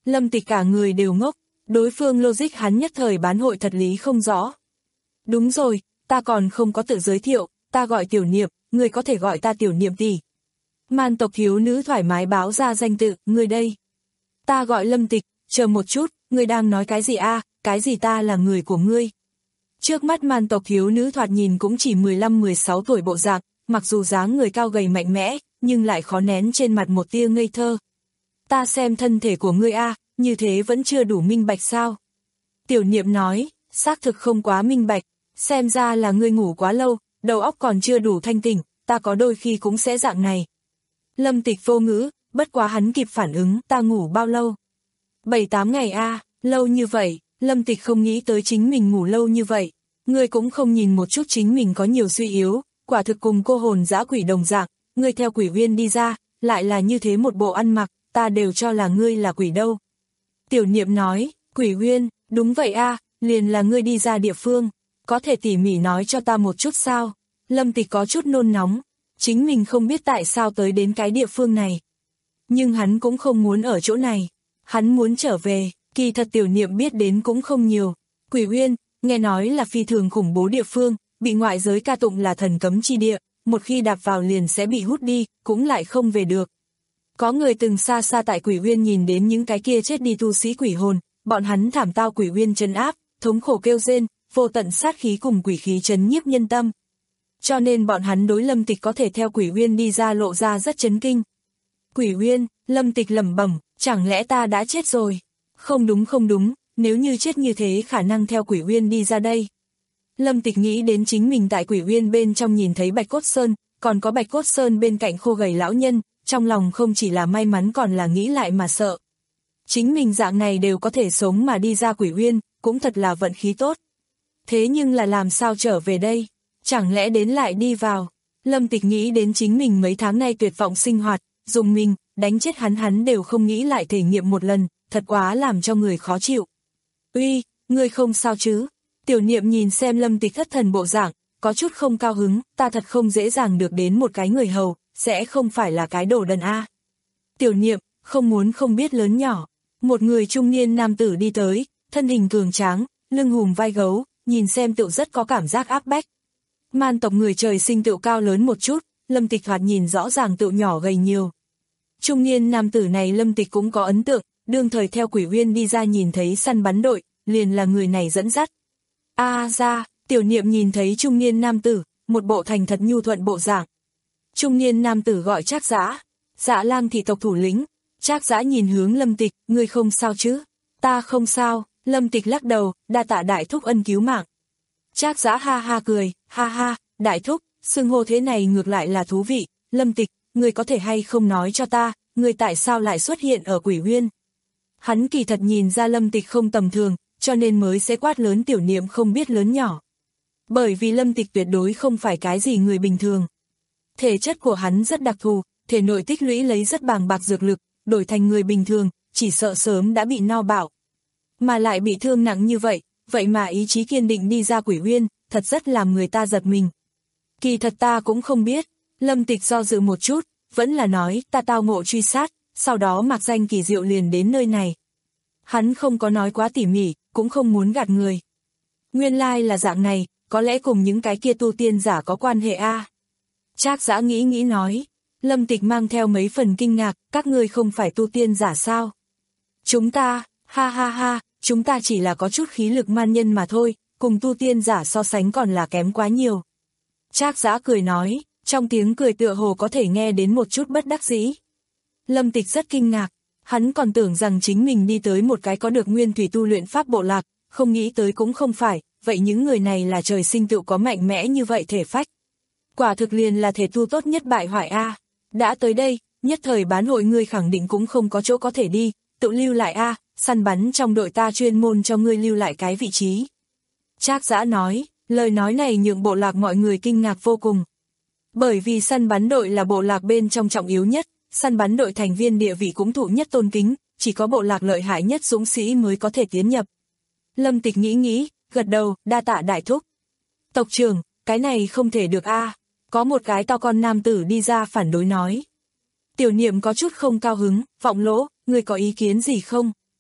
Lâm Tịch cả người đều ngốc, đối phương logic hắn nhất thời bán hội thật lý không rõ. Đúng rồi, ta còn không có tự giới thiệu, ta gọi Tiểu Niệm, người có thể gọi ta Tiểu Niệm tỷ. Man tộc thiếu nữ thoải mái báo ra danh tự, người đây. Ta gọi Lâm Tịch, chờ một chút, người đang nói cái gì a? Cái gì ta là người của ngươi? Trước mắt man tộc thiếu nữ thoạt nhìn cũng chỉ mười lăm mười sáu tuổi bộ dạng, mặc dù dáng người cao gầy mạnh mẽ, nhưng lại khó nén trên mặt một tia ngây thơ. Ta xem thân thể của ngươi a, như thế vẫn chưa đủ minh bạch sao? Tiểu Niệm nói, xác thực không quá minh bạch, xem ra là ngươi ngủ quá lâu, đầu óc còn chưa đủ thanh tỉnh, ta có đôi khi cũng sẽ dạng này. Lâm Tịch vô ngữ, bất quá hắn kịp phản ứng, ta ngủ bao lâu? Bảy tám ngày a, lâu như vậy, Lâm Tịch không nghĩ tới chính mình ngủ lâu như vậy. Ngươi cũng không nhìn một chút chính mình có nhiều suy yếu, quả thực cùng cô hồn dã quỷ đồng dạng, ngươi theo quỷ viên đi ra, lại là như thế một bộ ăn mặc, ta đều cho là ngươi là quỷ đâu. Tiểu Niệm nói, quỷ viên, đúng vậy a, liền là ngươi đi ra địa phương, có thể tỉ mỉ nói cho ta một chút sao? Lâm Tịch có chút nôn nóng, chính mình không biết tại sao tới đến cái địa phương này. Nhưng hắn cũng không muốn ở chỗ này, hắn muốn trở về, kỳ thật Tiểu Niệm biết đến cũng không nhiều. Quỷ viên, nghe nói là phi thường khủng bố địa phương, bị ngoại giới ca tụng là thần cấm chi địa, một khi đạp vào liền sẽ bị hút đi, cũng lại không về được. Có người từng xa xa tại quỷ viên nhìn đến những cái kia chết đi tu sĩ quỷ hồn, bọn hắn thảm tao quỷ viên trấn áp, thống khổ kêu rên, vô tận sát khí cùng quỷ khí trấn nhiếp nhân tâm. Cho nên bọn hắn đối Lâm Tịch có thể theo quỷ viên đi ra lộ ra rất chấn kinh. Quỷ viên, Lâm Tịch lẩm bẩm, chẳng lẽ ta đã chết rồi? Không đúng không đúng, nếu như chết như thế khả năng theo quỷ uyên đi ra đây. Lâm Tịch nghĩ đến chính mình tại quỷ uyên bên trong nhìn thấy Bạch Cốt Sơn, còn có Bạch Cốt Sơn bên cạnh khô gầy lão nhân, trong lòng không chỉ là may mắn còn là nghĩ lại mà sợ. Chính mình dạng này đều có thể sống mà đi ra quỷ uyên, cũng thật là vận khí tốt. Thế nhưng là làm sao trở về đây? Chẳng lẽ đến lại đi vào? Lâm Tịch nghĩ đến chính mình mấy tháng nay tuyệt vọng sinh hoạt, dùng mình, đánh chết hắn hắn đều không nghĩ lại thể nghiệm một lần, thật quá làm cho người khó chịu. Uy, ngươi không sao chứ? Tiểu Niệm nhìn xem Lâm Tịch thất thần bộ dạng, có chút không cao hứng, ta thật không dễ dàng được đến một cái người hầu, sẽ không phải là cái đồ đần a. Tiểu Niệm, không muốn không biết lớn nhỏ, một người trung niên nam tử đi tới, thân hình cường tráng, lưng hùm vai gấu, nhìn xem tựu rất có cảm giác áp bách. Man tộc người trời sinh tựu cao lớn một chút, Lâm Tịch thoạt nhìn rõ ràng tựu nhỏ gầy nhiều. Trung niên nam tử này Lâm Tịch cũng có ấn tượng, đương thời theo quỷ uyên đi ra nhìn thấy săn bắn đội, liền là người này dẫn dắt. A à, ra, Tiểu Niệm nhìn thấy trung niên nam tử, một bộ thành thật nhu thuận bộ dạng. Trung niên nam tử gọi Trác Dã, Dạ Lang thị tộc thủ lĩnh. Trác Dã nhìn hướng Lâm Tịch, ngươi không sao chứ? Ta không sao, Lâm Tịch lắc đầu, đa tạ đại thúc ân cứu mạng. Trác Dã ha ha cười, ha ha, đại thúc, xưng hô thế này ngược lại là thú vị. Lâm Tịch, ngươi có thể hay không nói cho ta, ngươi tại sao lại xuất hiện ở quỷ uyên? Hắn kỳ thật nhìn ra Lâm Tịch không tầm thường, cho nên mới sẽ quát lớn Tiểu Niệm không biết lớn nhỏ. Bởi vì Lâm Tịch tuyệt đối không phải cái gì người bình thường. Thể chất của hắn rất đặc thù, thể nội tích lũy lấy rất bàng bạc dược lực, đổi thành người bình thường, chỉ sợ sớm đã bị no bạo. Mà lại bị thương nặng như vậy, vậy mà ý chí kiên định đi ra quỷ uyên, thật rất làm người ta giật mình. Kỳ thật ta cũng không biết, Lâm Tịch do dự một chút, vẫn là nói ta tao ngộ truy sát, sau đó mặc danh kỳ diệu liền đến nơi này. Hắn không có nói quá tỉ mỉ, cũng không muốn gạt người. Nguyên lai là dạng này, có lẽ cùng những cái kia tu tiên giả có quan hệ a. À. Trác Dã nghĩ nghĩ nói, Lâm Tịch mang theo mấy phần kinh ngạc, các ngươi không phải tu tiên giả sao? Chúng ta, ha ha ha, chúng ta chỉ là có chút khí lực man nhân mà thôi, cùng tu tiên giả so sánh còn là kém quá nhiều. Trác Dã cười nói, trong tiếng cười tựa hồ có thể nghe đến một chút bất đắc dĩ. Lâm Tịch rất kinh ngạc, hắn còn tưởng rằng chính mình đi tới một cái có được nguyên thủy tu luyện pháp bộ lạc, không nghĩ tới cũng không phải, vậy những người này là trời sinh tựu có mạnh mẽ như vậy thể phách. Quả thực liền là thể tu tốt nhất bại hoại a. À. Đã tới đây, nhất thời bán hội ngươi khẳng định cũng không có chỗ có thể đi, tự lưu lại a, à, săn bắn trong đội ta chuyên môn cho ngươi lưu lại cái vị trí. Trác Dã nói, lời nói này nhượng bộ lạc mọi người kinh ngạc vô cùng. Bởi vì săn bắn đội là bộ lạc bên trong trọng yếu nhất, săn bắn đội thành viên địa vị cũng thụ nhất tôn kính, chỉ có bộ lạc lợi hại nhất dũng sĩ mới có thể tiến nhập. Lâm Tịch nghĩ nghĩ, gật đầu, đa tạ đại thúc. Tộc trưởng, cái này không thể được a. À. Có một cái to con nam tử đi ra phản đối nói. Tiểu Niệm có chút không cao hứng, vọng lỗ, ngươi có ý kiến gì không?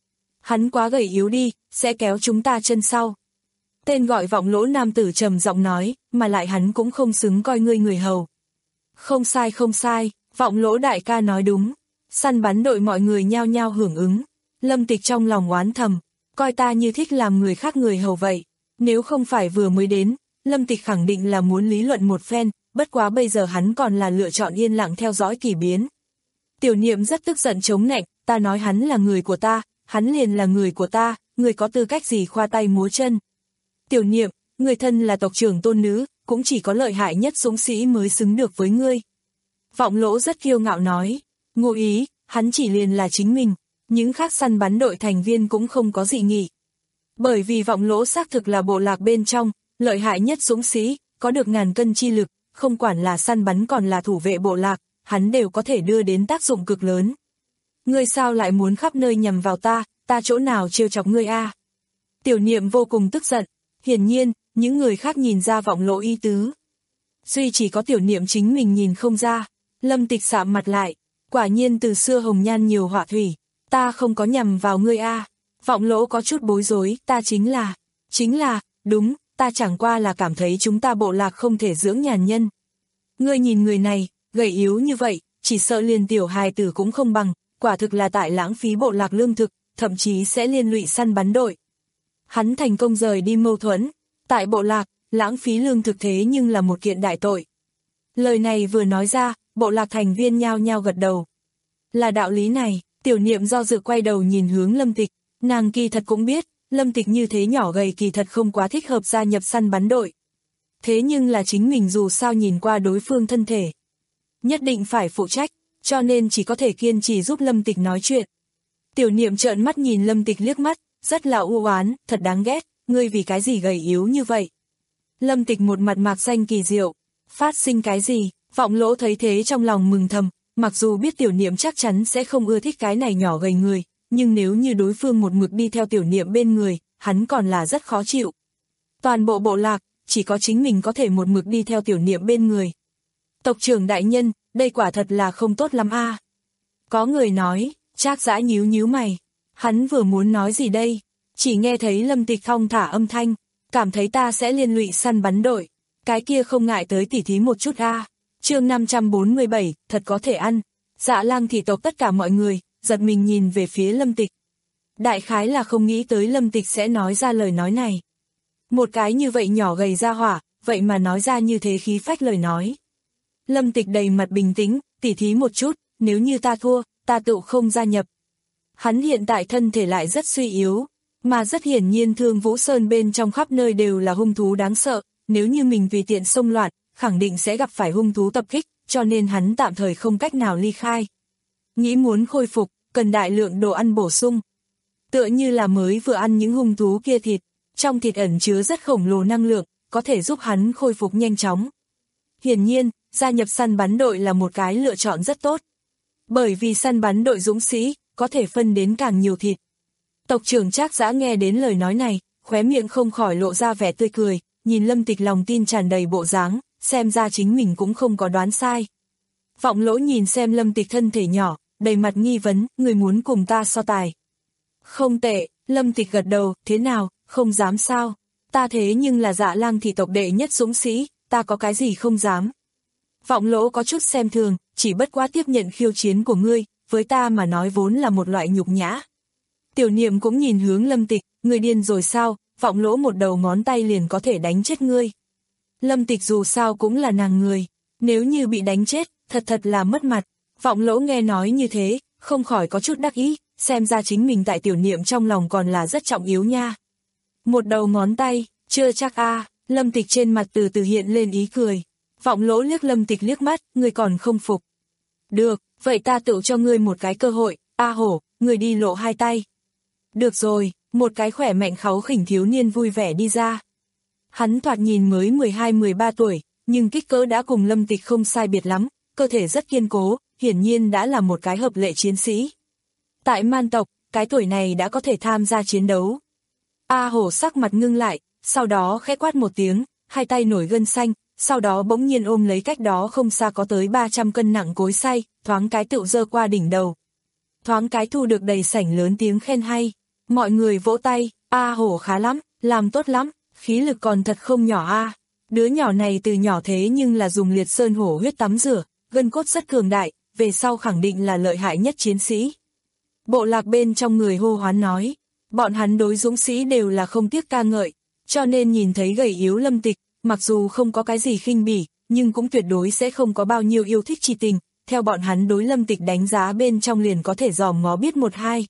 Hắn quá gầy yếu đi, sẽ kéo chúng ta chân sau. Tên gọi Vọng Lỗ nam tử trầm giọng nói, mà lại hắn cũng không xứng coi ngươi người hầu. Không sai không sai, Vọng Lỗ đại ca nói đúng. Săn bắn đội mọi người nhao nhao hưởng ứng. Lâm Tịch trong lòng oán thầm, coi ta như thích làm người khác người hầu vậy. Nếu không phải vừa mới đến, Lâm Tịch khẳng định là muốn lý luận một phen, bất quá bây giờ hắn còn là lựa chọn yên lặng theo dõi kỳ biến. Tiểu Niệm rất tức giận chống nạnh, ta nói hắn là người của ta, hắn liền là người của ta, người có tư cách gì khoa tay múa chân. Tiểu Niệm, người thân là tộc trưởng tôn nữ, cũng chỉ có lợi hại nhất dũng sĩ mới xứng được với ngươi. Vọng Lỗ rất kiêu ngạo nói, ngụ ý, hắn chỉ liền là chính mình, những khác săn bắn đội thành viên cũng không có dị nghị. Bởi vì Vọng Lỗ xác thực là bộ lạc bên trong, lợi hại nhất dũng sĩ, có được ngàn cân chi lực, không quản là săn bắn còn là thủ vệ bộ lạc, hắn đều có thể đưa đến tác dụng cực lớn. Ngươi sao lại muốn khắp nơi nhằm vào ta, ta chỗ nào trêu chọc ngươi a? Tiểu Niệm vô cùng tức giận, hiển nhiên, những người khác nhìn ra Vọng Lỗ ý tứ. Duy chỉ có Tiểu Niệm chính mình nhìn không ra. Lâm Tịch sạm mặt lại, quả nhiên từ xưa hồng nhan nhiều họa thủy, ta không có nhằm vào ngươi a. Vọng Lỗ có chút bối rối, ta chính là, chính là, đúng, ta chẳng qua là cảm thấy chúng ta bộ lạc không thể dưỡng nhàn nhân. Ngươi nhìn người này, gầy yếu như vậy, chỉ sợ liền tiểu hài tử cũng không bằng, quả thực là tại lãng phí bộ lạc lương thực, thậm chí sẽ liên lụy săn bắn đội. Hắn thành công rời đi mâu thuẫn, tại bộ lạc, lãng phí lương thực thế nhưng là một kiện đại tội. Lời này vừa nói ra, bộ lạc thành viên nhao nhao gật đầu. Là đạo lý này, Tiểu Niệm do dự quay đầu nhìn hướng Lâm Tịch, nàng kỳ thật cũng biết, Lâm Tịch như thế nhỏ gầy kỳ thật không quá thích hợp gia nhập săn bắn đội. Thế nhưng là chính mình dù sao nhìn qua đối phương thân thể, nhất định phải phụ trách, cho nên chỉ có thể kiên trì giúp Lâm Tịch nói chuyện. Tiểu Niệm trợn mắt nhìn Lâm Tịch liếc mắt, rất là u oán, thật đáng ghét, ngươi vì cái gì gầy yếu như vậy. Lâm Tịch một mặt mạc xanh kỳ diệu, phát sinh cái gì, Vọng Lỗ thấy thế trong lòng mừng thầm, mặc dù biết Tiểu Niệm chắc chắn sẽ không ưa thích cái này nhỏ gầy người, nhưng nếu như đối phương một mực đi theo Tiểu Niệm bên người, hắn còn là rất khó chịu. Toàn bộ bộ lạc, chỉ có chính mình có thể một mực đi theo Tiểu Niệm bên người. Tộc trưởng đại nhân, đây quả thật là không tốt lắm a. Có người nói, Trác Dã nhíu nhíu mày, hắn vừa muốn nói gì đây, chỉ nghe thấy Lâm Tịch thong thả âm thanh, cảm thấy ta sẽ liên lụy săn bắn đội, cái kia không ngại tới tỉ thí một chút a. Chương năm trăm bốn mươi bảy, thật có thể ăn. Dạ Lang thị tộc tất cả mọi người, giật mình nhìn về phía Lâm Tịch. Đại khái là không nghĩ tới Lâm Tịch sẽ nói ra lời nói này. Một cái như vậy nhỏ gầy ra hỏa, vậy mà nói ra như thế khí phách lời nói. Lâm Tịch đầy mặt bình tĩnh, tỉ thí một chút, nếu như ta thua, ta tự không gia nhập. Hắn hiện tại thân thể lại rất suy yếu, mà rất hiển nhiên Thương Vũ Sơn bên trong khắp nơi đều là hung thú đáng sợ, nếu như mình vì tiện xông loạn, khẳng định sẽ gặp phải hung thú tập kích, cho nên hắn tạm thời không cách nào ly khai. Nghĩ muốn khôi phục, cần đại lượng đồ ăn bổ sung. Tựa như là mới vừa ăn những hung thú kia thịt, trong thịt ẩn chứa rất khổng lồ năng lượng, có thể giúp hắn khôi phục nhanh chóng. Hiển nhiên, gia nhập săn bắn đội là một cái lựa chọn rất tốt. Bởi vì săn bắn đội dũng sĩ, có thể phân đến càng nhiều thịt. Tộc trưởng Trác Dã nghe đến lời nói này, khóe miệng không khỏi lộ ra vẻ tươi cười, nhìn Lâm Tịch lòng tin tràn đầy bộ dáng, xem ra chính mình cũng không có đoán sai. Vọng Lỗ nhìn xem Lâm Tịch thân thể nhỏ, đầy mặt nghi vấn, người muốn cùng ta so tài. Không tệ, Lâm Tịch gật đầu, thế nào, không dám sao, ta thế nhưng là Dạ Lang thị tộc đệ nhất dũng sĩ, ta có cái gì không dám. Vọng Lỗ có chút xem thường, chỉ bất quá tiếp nhận khiêu chiến của ngươi, với ta mà nói vốn là một loại nhục nhã. Tiểu Niệm cũng nhìn hướng Lâm Tịch, người điên rồi sao, Vọng Lỗ một đầu ngón tay liền có thể đánh chết ngươi. Lâm Tịch dù sao cũng là nàng người, nếu như bị đánh chết, thật thật là mất mặt. Vọng Lỗ nghe nói như thế, không khỏi có chút đắc ý, xem ra chính mình tại Tiểu Niệm trong lòng còn là rất trọng yếu nha. Một đầu ngón tay, chưa chắc a. Lâm Tịch trên mặt từ từ hiện lên ý cười. Vọng Lỗ liếc Lâm Tịch liếc mắt, ngươi còn không phục. Được, vậy ta tự cho ngươi một cái cơ hội, a hổ, ngươi đi lộ hai tay. Được rồi, một cái khỏe mạnh kháu khỉnh thiếu niên vui vẻ đi ra. Hắn thoạt nhìn mới mười hai mười ba tuổi, nhưng kích cỡ đã cùng Lâm Tịch không sai biệt lắm, cơ thể rất kiên cố, hiển nhiên đã là một cái hợp lệ chiến sĩ. Tại man tộc, cái tuổi này đã có thể tham gia chiến đấu. A hổ sắc mặt ngưng lại, sau đó khẽ quát một tiếng, hai tay nổi gân xanh, sau đó bỗng nhiên ôm lấy cách đó không xa có tới ba trăm cân nặng cối xay, thoáng cái tựu giơ qua đỉnh đầu. Thoáng cái thu được đầy sảnh lớn tiếng khen hay. Mọi người vỗ tay, A Hổ khá lắm, làm tốt lắm, khí lực còn thật không nhỏ a. Đứa nhỏ này từ nhỏ thế nhưng là dùng liệt sơn hổ huyết tắm rửa, gân cốt rất cường đại, về sau khẳng định là lợi hại nhất chiến sĩ. Bộ lạc bên trong người hô hoán nói, bọn hắn đối dũng sĩ đều là không tiếc ca ngợi, cho nên nhìn thấy gầy yếu Lâm Tịch, mặc dù không có cái gì khinh bỉ, nhưng cũng tuyệt đối sẽ không có bao nhiêu yêu thích chi tình, theo bọn hắn đối Lâm Tịch đánh giá bên trong liền có thể dòm ngó biết một hai.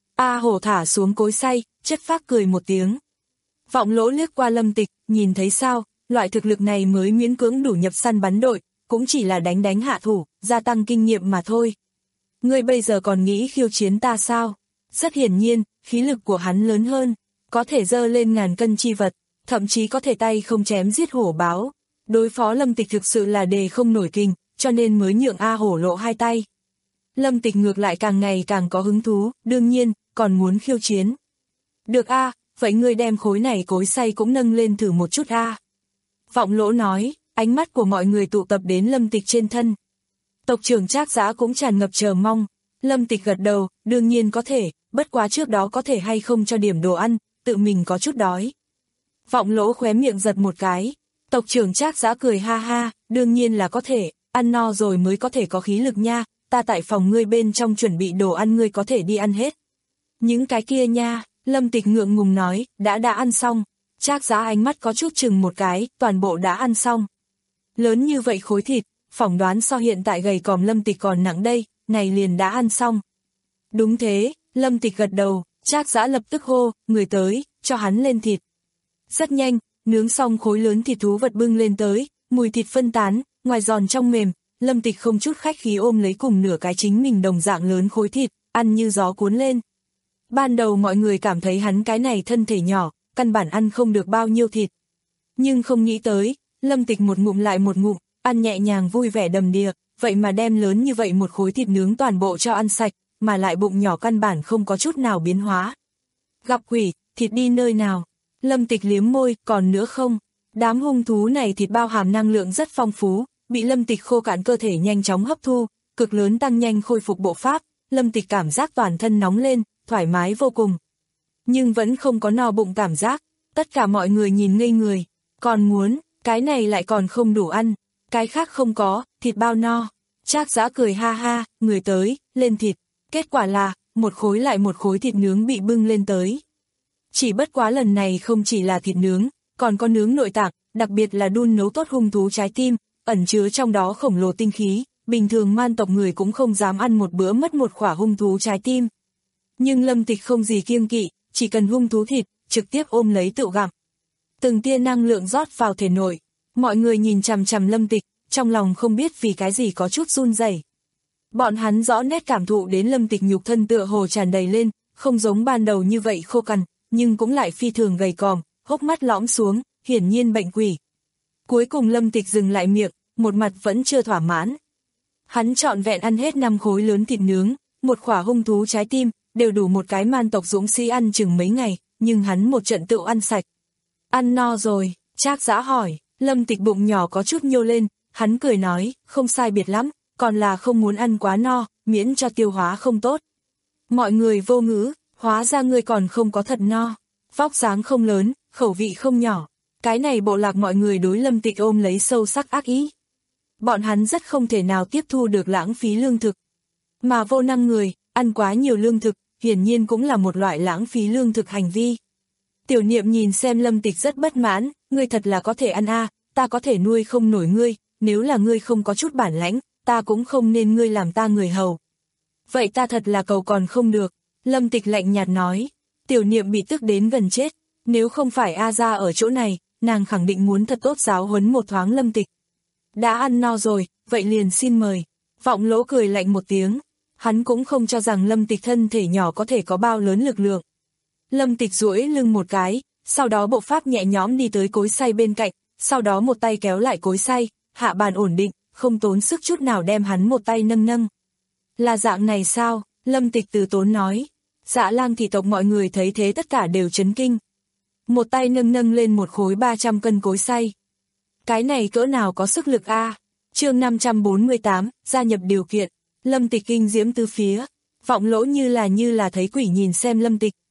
A Hổ thả xuống cối xay, chất phác cười một tiếng. Vọng Lỗ liếc qua Lâm Tịch, nhìn thấy sao, loại thực lực này mới miễn cưỡng đủ nhập săn bắn đội, cũng chỉ là đánh đánh hạ thủ, gia tăng kinh nghiệm mà thôi. Ngươi bây giờ còn nghĩ khiêu chiến ta sao? Rất hiển nhiên, khí lực của hắn lớn hơn, có thể dơ lên ngàn cân chi vật, thậm chí có thể tay không chém giết hổ báo. Đối phó Lâm Tịch thực sự là đề không nổi kinh, cho nên mới nhượng A Hổ lộ hai tay. Lâm Tịch ngược lại càng ngày càng có hứng thú, đương nhiên, còn muốn khiêu chiến. Được a, vậy ngươi đem khối này cối xay cũng nâng lên thử một chút a. Vọng Lỗ nói, ánh mắt của mọi người tụ tập đến Lâm Tịch trên thân. Tộc trưởng Trác Giã cũng tràn ngập chờ mong. Lâm Tịch gật đầu, đương nhiên có thể, bất quá trước đó có thể hay không cho điểm đồ ăn, tự mình có chút đói. Vọng Lỗ khóe miệng giật một cái. Tộc trưởng Trác Giã cười ha ha, đương nhiên là có thể, ăn no rồi mới có thể có khí lực nha, ta tại phòng ngươi bên trong chuẩn bị đồ ăn ngươi có thể đi ăn hết. Những cái kia nha, Lâm Tịch ngượng ngùng nói, đã đã ăn xong. Trác Giã ánh mắt có chút chừng một cái, toàn bộ đã ăn xong. Lớn như vậy khối thịt, phỏng đoán so hiện tại gầy còm Lâm Tịch còn nặng đây, này liền đã ăn xong. Đúng thế, Lâm Tịch gật đầu, Trác Giã lập tức hô, người tới, cho hắn lên thịt. Rất nhanh, nướng xong khối lớn thịt thú vật bưng lên tới, mùi thịt phân tán, ngoài giòn trong mềm, Lâm Tịch không chút khách khí ôm lấy cùng nửa cái chính mình đồng dạng lớn khối thịt, ăn như gió cuốn lên. Ban đầu mọi người cảm thấy hắn cái này thân thể nhỏ, căn bản ăn không được bao nhiêu thịt. Nhưng không nghĩ tới, Lâm Tịch một ngụm lại một ngụm, ăn nhẹ nhàng vui vẻ đầm đìa, vậy mà đem lớn như vậy một khối thịt nướng toàn bộ cho ăn sạch, mà lại bụng nhỏ căn bản không có chút nào biến hóa. Gặp quỷ, thịt đi nơi nào? Lâm Tịch liếm môi, còn nữa không? Đám hung thú này thịt bao hàm năng lượng rất phong phú, bị Lâm Tịch khô cạn cơ thể nhanh chóng hấp thu, cực lớn tăng nhanh khôi phục bộ pháp, Lâm Tịch cảm giác toàn thân nóng lên, thoải mái vô cùng. Nhưng vẫn không có no bụng cảm giác, tất cả mọi người nhìn ngây người, còn muốn, cái này lại còn không đủ ăn, cái khác không có, thịt bao no. Trác Giã cười ha ha, người tới, lên thịt, kết quả là, một khối lại một khối thịt nướng bị bưng lên tới. Chỉ bất quá lần này không chỉ là thịt nướng, còn có nướng nội tạng, đặc biệt là đun nấu tốt hung thú trái tim, ẩn chứa trong đó khổng lồ tinh khí, bình thường man tộc người cũng không dám ăn một bữa mất một khỏa hung thú trái tim. Nhưng Lâm Tịch không gì kiêng kỵ, chỉ cần hung thú thịt, trực tiếp ôm lấy tự gặm. Từng tia năng lượng rót vào thể nội, mọi người nhìn chằm chằm Lâm Tịch, trong lòng không biết vì cái gì có chút run rẩy. Bọn hắn rõ nét cảm thụ đến Lâm Tịch nhục thân tựa hồ tràn đầy lên, không giống ban đầu như vậy khô cằn, nhưng cũng lại phi thường gầy còm, hốc mắt lõm xuống, hiển nhiên bệnh quỷ. Cuối cùng Lâm Tịch dừng lại miệng, một mặt vẫn chưa thỏa mãn. Hắn trọn vẹn ăn hết năm khối lớn thịt nướng, một khỏa hung thú trái tim, đều đủ một cái man tộc dũng sĩ ăn chừng mấy ngày, nhưng hắn một trận tự ăn sạch. Ăn no rồi, Trác Giã hỏi, Lâm Tịch bụng nhỏ có chút nhô lên, hắn cười nói, không sai biệt lắm, còn là không muốn ăn quá no, miễn cho tiêu hóa không tốt. Mọi người vô ngữ, hóa ra ngươi còn không có thật no, vóc dáng không lớn, khẩu vị không nhỏ. Cái này bộ lạc mọi người đối Lâm Tịch ôm lấy sâu sắc ác ý. Bọn hắn rất không thể nào tiếp thu được lãng phí lương thực. Mà vô năng người, ăn quá nhiều lương thực, hiển nhiên cũng là một loại lãng phí lương thực hành vi. Tiểu Niệm nhìn xem Lâm Tịch rất bất mãn, ngươi thật là có thể ăn a, à, ta có thể nuôi không nổi ngươi, nếu là ngươi không có chút bản lãnh, ta cũng không nên ngươi làm ta người hầu. Vậy ta thật là cầu còn không được, Lâm Tịch lạnh nhạt nói. Tiểu Niệm bị tức đến gần chết, nếu không phải A Gia ở chỗ này, nàng khẳng định muốn thật tốt giáo huấn một thoáng Lâm Tịch. Đã ăn no rồi, vậy liền xin mời. Vọng Lỗ cười lạnh một tiếng, hắn cũng không cho rằng Lâm Tịch thân thể nhỏ có thể có bao lớn lực lượng. Lâm Tịch duỗi lưng một cái, sau đó bộ pháp nhẹ nhõm đi tới cối xay bên cạnh, sau đó một tay kéo lại cối xay, hạ bàn ổn định, không tốn sức chút nào đem hắn một tay nâng nâng. Là dạng này sao? Lâm Tịch từ tốn nói. Dạ Lang thị tộc mọi người thấy thế tất cả đều chấn kinh. Một tay nâng nâng lên một khối ba trăm cân cối xay. Cái này cỡ nào có sức lực a? Chương năm trăm bốn mươi tám, gia nhập điều kiện. Lâm Tịch kinh diễm tứ phía, Vọng Lỗ như là như là thấy quỷ nhìn xem Lâm Tịch.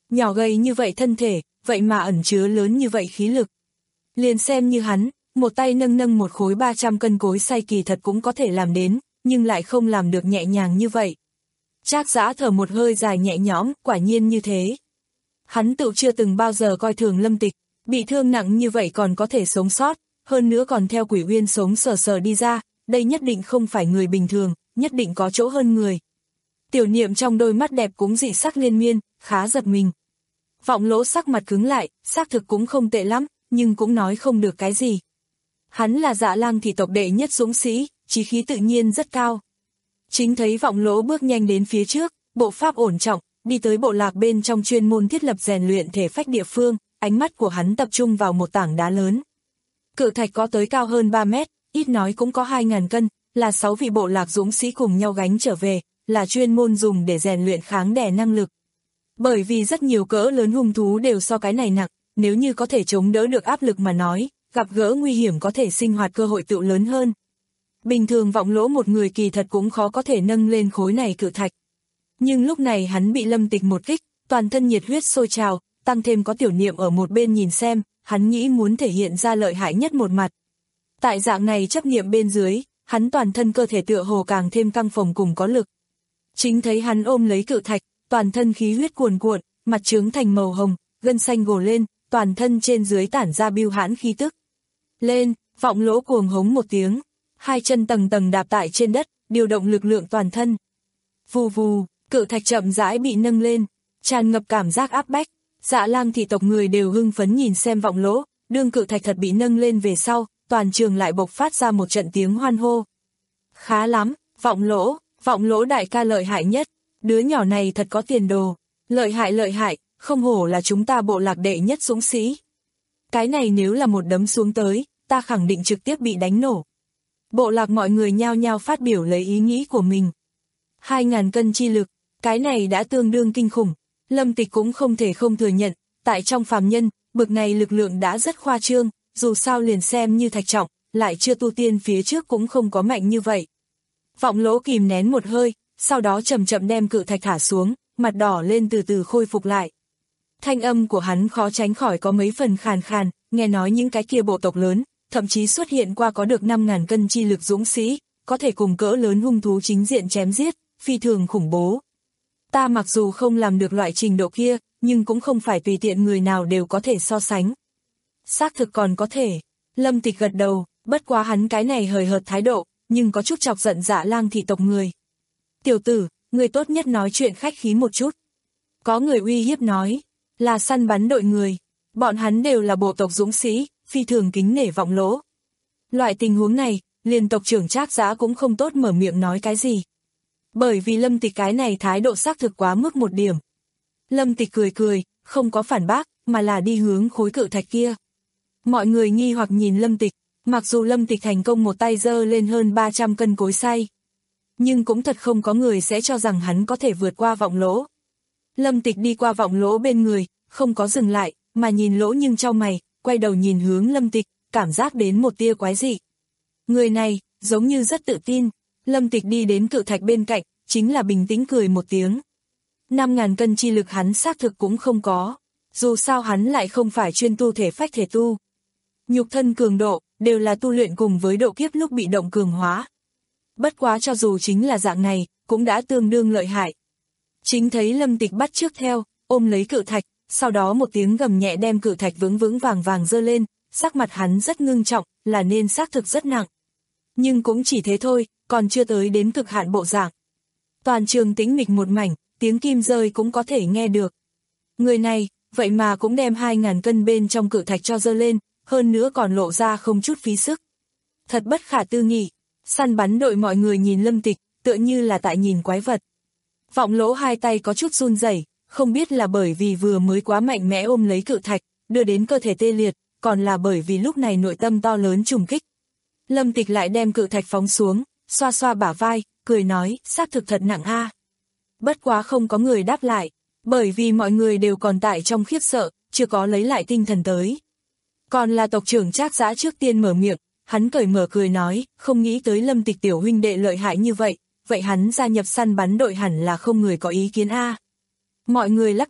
Nhỏ gầy như vậy thân thể, vậy mà ẩn chứa lớn như vậy khí lực. Liền xem như hắn, một tay nâng nâng một khối ba trăm cân cối xay kỳ thật cũng có thể làm đến, nhưng lại không làm được nhẹ nhàng như vậy. Trác Dã thở một hơi dài nhẹ nhõm, quả nhiên như thế. Hắn tự chưa từng bao giờ coi thường Lâm Tịch, bị thương nặng như vậy còn có thể sống sót, hơn nữa còn theo quỷ uyên sống sờ sờ đi ra, đây nhất định không phải người bình thường, nhất định có chỗ hơn người. Tiểu Niệm trong đôi mắt đẹp cũng dị sắc liên miên, khá giật mình. Vọng Lỗ sắc mặt cứng lại, xác thực cũng không tệ lắm, nhưng cũng nói không được cái gì. Hắn là Dạ Lang thị tộc đệ nhất dũng sĩ, chí khí tự nhiên rất cao. Chính thấy Vọng Lỗ bước nhanh đến phía trước, bộ pháp ổn trọng, đi tới bộ lạc bên trong chuyên môn thiết lập rèn luyện thể phách địa phương, ánh mắt của hắn tập trung vào một tảng đá lớn. Cự thạch có tới cao hơn ba mét, ít nói cũng có hai ngàn cân, là sáu vị bộ lạc dũng sĩ cùng nhau gánh trở về, là chuyên môn dùng để rèn luyện kháng đè năng lực. Bởi vì rất nhiều cỡ lớn hung thú đều so cái này nặng, nếu như có thể chống đỡ được áp lực mà nói, gặp gỡ nguy hiểm có thể sinh hoạt cơ hội tựu lớn hơn. Bình thường Vọng Lỗ một người kỳ thật cũng khó có thể nâng lên khối này cự thạch. Nhưng lúc này hắn bị Lâm Tịch một kích, toàn thân nhiệt huyết sôi trào, tăng thêm có Tiểu Niệm ở một bên nhìn xem, hắn nghĩ muốn thể hiện ra lợi hại nhất một mặt. Tại dạng này chấp niệm bên dưới, hắn toàn thân cơ thể tựa hồ càng thêm căng phồng cùng có lực. Chính thấy hắn ôm lấy cự thạch, toàn thân khí huyết cuồn cuộn, mặt trướng thành màu hồng, gân xanh gồ lên, toàn thân trên dưới tản ra bưu hãn khí tức. Lên, Vọng Lỗ cuồng hống một tiếng, hai chân tầng tầng đạp tại trên đất, điều động lực lượng toàn thân. Vù vù, cự thạch chậm rãi bị nâng lên, tràn ngập cảm giác áp bách. Dạ Lang thị tộc người đều hưng phấn nhìn xem Vọng Lỗ, đương cự thạch thật bị nâng lên về sau, toàn trường lại bộc phát ra một trận tiếng hoan hô. Khá lắm, Vọng Lỗ, Vọng Lỗ đại ca lợi hại nhất, đứa nhỏ này thật có tiền đồ, lợi hại lợi hại, không hổ là chúng ta bộ lạc đệ nhất dũng sĩ. Cái này nếu là một đấm xuống tới, ta khẳng định trực tiếp bị đánh nổ. Bộ lạc mọi người nhao nhao phát biểu lấy ý nghĩ của mình. Hai ngàn cân chi lực, cái này đã tương đương kinh khủng. Lâm Tịch cũng không thể không thừa nhận, tại trong phàm nhân, bực này lực lượng đã rất khoa trương, dù sao liền xem như thạch trọng, lại chưa tu tiên phía trước cũng không có mạnh như vậy. Vọng Lỗ kìm nén một hơi, sau đó chậm chậm đem cự thạch thả xuống, mặt đỏ lên từ từ khôi phục lại. Thanh âm của hắn khó tránh khỏi có mấy phần khàn khàn, nghe nói những cái kia bộ tộc lớn, thậm chí xuất hiện qua có được năm ngàn cân chi lực dũng sĩ, có thể cùng cỡ lớn hung thú chính diện chém giết, phi thường khủng bố. Ta mặc dù không làm được loại trình độ kia, nhưng cũng không phải tùy tiện người nào đều có thể so sánh. Xác thực còn có thể. Lâm Tịch gật đầu, bất quá hắn cái này hời hợt thái độ, nhưng có chút chọc giận Dạ Lang thị tộc người. Tiểu tử, người tốt nhất nói chuyện khách khí một chút. Có người uy hiếp nói, là săn bắn đội người. Bọn hắn đều là bộ tộc dũng sĩ, phi thường kính nể Vọng Lỗ. Loại tình huống này, liền tộc trưởng Trác Dã cũng không tốt mở miệng nói cái gì. Bởi vì Lâm Tịch cái này thái độ xác thực quá mức một điểm. Lâm Tịch cười cười, không có phản bác, mà là đi hướng khối cự thạch kia. Mọi người nghi hoặc nhìn Lâm Tịch, mặc dù Lâm Tịch thành công một tay giơ lên hơn ba trăm cân cối xay. Nhưng cũng thật không có người sẽ cho rằng hắn có thể vượt qua Vọng Lỗ. Lâm Tịch đi qua Vọng Lỗ bên người, không có dừng lại, mà nhìn Lỗ nhưng trong mày, quay đầu nhìn hướng Lâm Tịch, cảm giác đến một tia quái dị. Người này, giống như rất tự tin. Lâm Tịch đi đến cự thạch bên cạnh, chính là bình tĩnh cười một tiếng. Năm ngàn cân chi lực hắn xác thực cũng không có, dù sao hắn lại không phải chuyên tu thể phách thể tu. Nhục thân cường độ, đều là tu luyện cùng với độ kiếp lúc bị động cường hóa. Bất quá cho dù chính là dạng này, cũng đã tương đương lợi hại. Chính thấy Lâm Tịch bắt trước theo, ôm lấy cự thạch, sau đó một tiếng gầm nhẹ đem cự thạch vững vững vàng vàng giơ lên, sắc mặt hắn rất ngưng trọng, là nên xác thực rất nặng. Nhưng cũng chỉ thế thôi, còn chưa tới đến cực hạn bộ dạng. Toàn trường tĩnh mịch một mảnh, tiếng kim rơi cũng có thể nghe được. Người này, vậy mà cũng đem hai ngàn cân bên trong cự thạch cho giơ lên, hơn nữa còn lộ ra không chút phí sức. Thật bất khả tư nghị, săn bắn đội mọi người nhìn Lâm Tịch, tựa như là tại nhìn quái vật. Vọng Lỗ hai tay có chút run rẩy, không biết là bởi vì vừa mới quá mạnh mẽ ôm lấy cự thạch, đưa đến cơ thể tê liệt, còn là bởi vì lúc này nội tâm to lớn trùng kích. Lâm Tịch lại đem cự thạch phóng xuống, xoa xoa bả vai, cười nói, xác thực thật nặng a. Bất quá không có người đáp lại, bởi vì mọi người đều còn tại trong khiếp sợ, chưa có lấy lại tinh thần tới. Còn là tộc trưởng Trác Dã trước tiên mở miệng, hắn cởi mở cười nói, không nghĩ tới Lâm Tịch tiểu huynh đệ lợi hại như vậy, vậy hắn gia nhập săn bắn đội hẳn là không người có ý kiến a. Mọi người lắc đầu,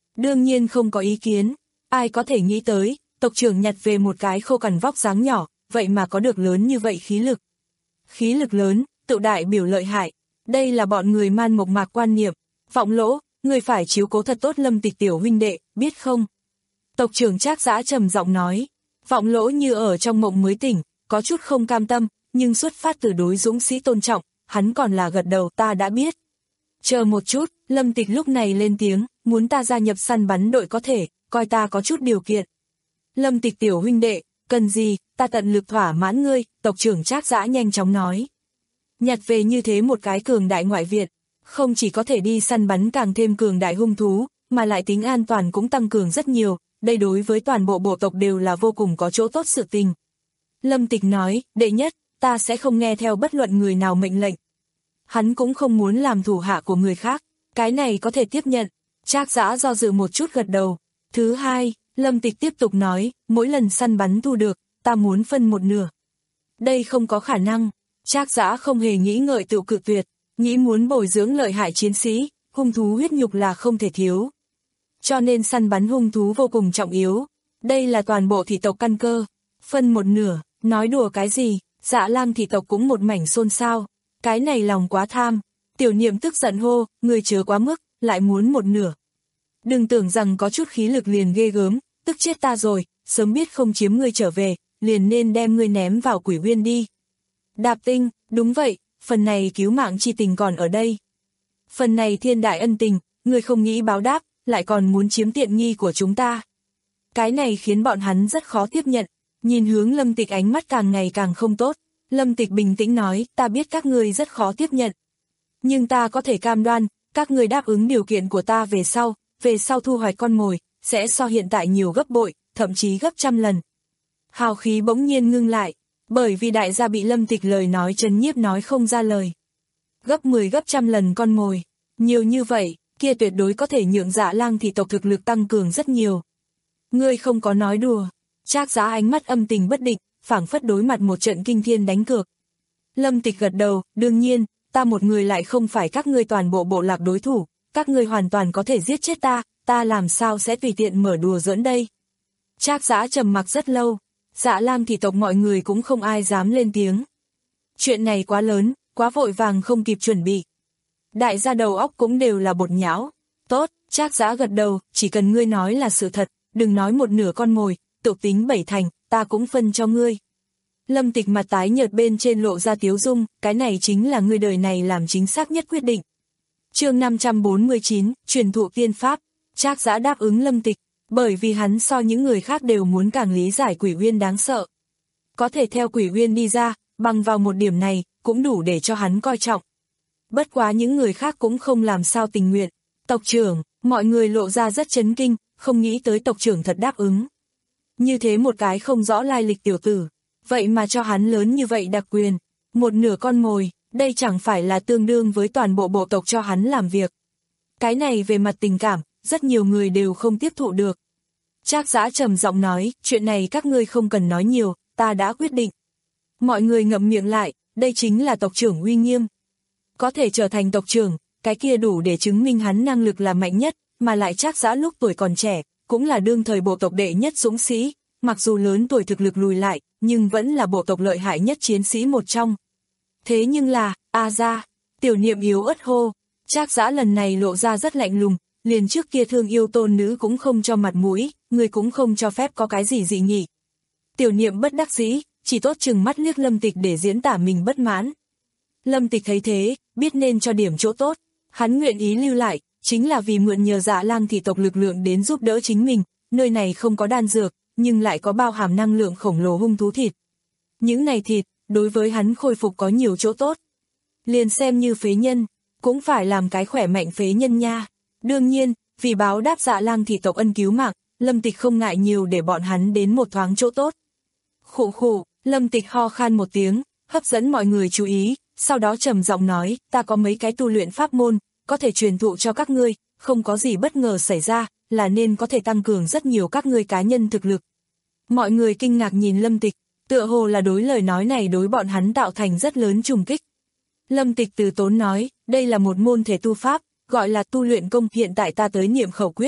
Đương nhiên không có ý kiến, ai có thể nghĩ tới, tộc trưởng nhặt về một cái khô cằn vóc dáng nhỏ, vậy mà có được lớn như vậy khí lực. Khí lực lớn, tự đại biểu lợi hại, đây là bọn người Man Mộc Mạc quan niệm. Vọng Lỗ, người phải chiếu cố thật tốt Lâm Tịch tiểu huynh đệ, biết không? Tộc trưởng Trác Dã trầm giọng nói. Vọng Lỗ như ở trong mộng mới tỉnh, có chút không cam tâm, nhưng xuất phát từ đối dũng sĩ tôn trọng, hắn còn là gật đầu, ta đã biết. Chờ một chút, Lâm Tịch lúc này lên tiếng, muốn ta gia nhập săn bắn đội có thể, coi ta có chút điều kiện. Lâm Tịch tiểu huynh đệ, cần gì, ta tận lực thỏa mãn ngươi, tộc trưởng Trác Dã nhanh chóng nói. Nhặt về như thế một cái cường đại ngoại viện, không chỉ có thể đi săn bắn càng thêm cường đại hung thú, mà lại tính an toàn cũng tăng cường rất nhiều, đây đối với toàn bộ bộ tộc đều là vô cùng có chỗ tốt sự tình. Lâm Tịch nói, đệ nhất, ta sẽ không nghe theo bất luận người nào mệnh lệnh. Hắn cũng không muốn làm thủ hạ của người khác, cái này có thể tiếp nhận. Trác Dã do dự một chút gật đầu. Thứ hai, Lâm Tịch tiếp tục nói, mỗi lần săn bắn thu được, ta muốn phân một nửa. Đây không có khả năng. Trác Dã không hề nghĩ ngợi tự cự tuyệt, nghĩ muốn bồi dưỡng lợi hại chiến sĩ, hung thú huyết nhục là không thể thiếu. Cho nên săn bắn hung thú vô cùng trọng yếu, đây là toàn bộ thị tộc căn cơ. Phân một nửa, nói đùa cái gì, Dạ Lang thị tộc cũng một mảnh xôn xao, cái này lòng quá tham. Tiểu Niệm tức giận hô, người chớ quá mức, lại muốn một nửa. Đừng tưởng rằng có chút khí lực liền ghê gớm, tức chết ta rồi, sớm biết không chiếm ngươi trở về, liền nên đem ngươi ném vào quỷ uyên đi. Đạp Tinh, đúng vậy, phần này cứu mạng chi tình còn ở đây. Phần này thiên đại ân tình, ngươi không nghĩ báo đáp, lại còn muốn chiếm tiện nghi của chúng ta. Cái này khiến bọn hắn rất khó tiếp nhận, nhìn hướng Lâm Tịch ánh mắt càng ngày càng không tốt. Lâm Tịch bình tĩnh nói, ta biết các ngươi rất khó tiếp nhận. Nhưng ta có thể cam đoan, các ngươi đáp ứng điều kiện của ta về sau, về sau thu hoạch con mồi, sẽ so hiện tại nhiều gấp bội, thậm chí gấp trăm lần. Hào khí bỗng nhiên ngưng lại, bởi vì đại gia bị Lâm Tịch lời nói trấn nhiếp nói không ra lời. Gấp mười gấp trăm lần con mồi, nhiều như vậy, kia tuyệt đối có thể nhượng Dạ Lang thị tộc thực lực tăng cường rất nhiều. Ngươi không có nói đùa. Trác Dã ánh mắt âm tình bất định, phảng phất đối mặt một trận kinh thiên đánh cược. Lâm Tịch gật đầu, đương nhiên, ta một người lại không phải các ngươi toàn bộ bộ lạc đối thủ, các ngươi hoàn toàn có thể giết chết ta, ta làm sao sẽ tùy tiện mở đùa giỡn đây. Trác Dã trầm mặc rất lâu, Dạ Lang thị tộc mọi người cũng không ai dám lên tiếng. Chuyện này quá lớn, quá vội vàng không kịp chuẩn bị. Đại gia đầu óc cũng đều là bột nhão. Tốt, Trác Dã gật đầu, chỉ cần ngươi nói là sự thật, đừng nói một nửa con mồi, tự tính bảy thành, ta cũng phân cho ngươi. Lâm Tịch mặt tái nhợt bên trên lộ ra tiếu dung, cái này chính là ngươi đời này làm chính xác nhất quyết định. Chương năm trăm bốn mươi chín, truyền thụ tiên pháp. Trác Dã đáp ứng Lâm Tịch, bởi vì hắn so những người khác đều muốn càng lý giải Quỷ Uyên đáng sợ. Có thể theo Quỷ Uyên đi ra, bằng vào một điểm này, cũng đủ để cho hắn coi trọng. Bất quá những người khác cũng không làm sao tình nguyện. Tộc trưởng, mọi người lộ ra rất chấn kinh, không nghĩ tới tộc trưởng thật đáp ứng. Như thế một cái không rõ lai lịch tiểu tử, vậy mà cho hắn lớn như vậy đặc quyền, một nửa con mồi, đây chẳng phải là tương đương với toàn bộ bộ tộc cho hắn làm việc. Cái này về mặt tình cảm, rất nhiều người đều không tiếp thụ được. Trác Dã trầm giọng nói, chuyện này các ngươi không cần nói nhiều, ta đã quyết định. Mọi người ngậm miệng lại, đây chính là tộc trưởng uy nghiêm. Có thể trở thành tộc trưởng, cái kia đủ để chứng minh hắn năng lực là mạnh nhất, mà lại Trác Dã lúc tuổi còn trẻ, cũng là đương thời bộ tộc đệ nhất dũng sĩ, mặc dù lớn tuổi thực lực lùi lại, nhưng vẫn là bộ tộc lợi hại nhất chiến sĩ một trong. Thế nhưng là, a ra, Tiểu Niệm yếu ớt hô, Trác Dã lần này lộ ra rất lạnh lùng, liền trước kia thương yêu tôn nữ cũng không cho mặt mũi, người cũng không cho phép có cái gì dị nghị. Tiểu Niệm bất đắc dĩ, chỉ tốt chừng mắt liếc Lâm Tịch để diễn tả mình bất mãn. Lâm Tịch thấy thế, biết nên cho điểm chỗ tốt, hắn nguyện ý lưu lại, chính là vì mượn nhờ Dạ Lang thị tộc lực lượng đến giúp đỡ chính mình, nơi này không có đan dược, nhưng lại có bao hàm năng lượng khổng lồ hung thú thịt. Những này thịt, đối với hắn khôi phục có nhiều chỗ tốt. Liền xem như phế nhân, cũng phải làm cái khỏe mạnh phế nhân nha. Đương nhiên, vì báo đáp Dạ Lang thị tộc ân cứu mạng, Lâm Tịch không ngại nhiều để bọn hắn đến một thoáng chỗ tốt. Khụ khụ, Lâm Tịch ho khan một tiếng, hấp dẫn mọi người chú ý, sau đó trầm giọng nói, ta có mấy cái tu luyện pháp môn, có thể truyền thụ cho các ngươi, không có gì bất ngờ xảy ra, là nên có thể tăng cường rất nhiều các ngươi cá nhân thực lực. Mọi người kinh ngạc nhìn Lâm Tịch, tựa hồ là đối lời nói này đối bọn hắn tạo thành rất lớn trùng kích. Lâm Tịch từ tốn nói, đây là một môn thể tu pháp, gọi là tu luyện công, hiện tại ta tới niệm khẩu quyết,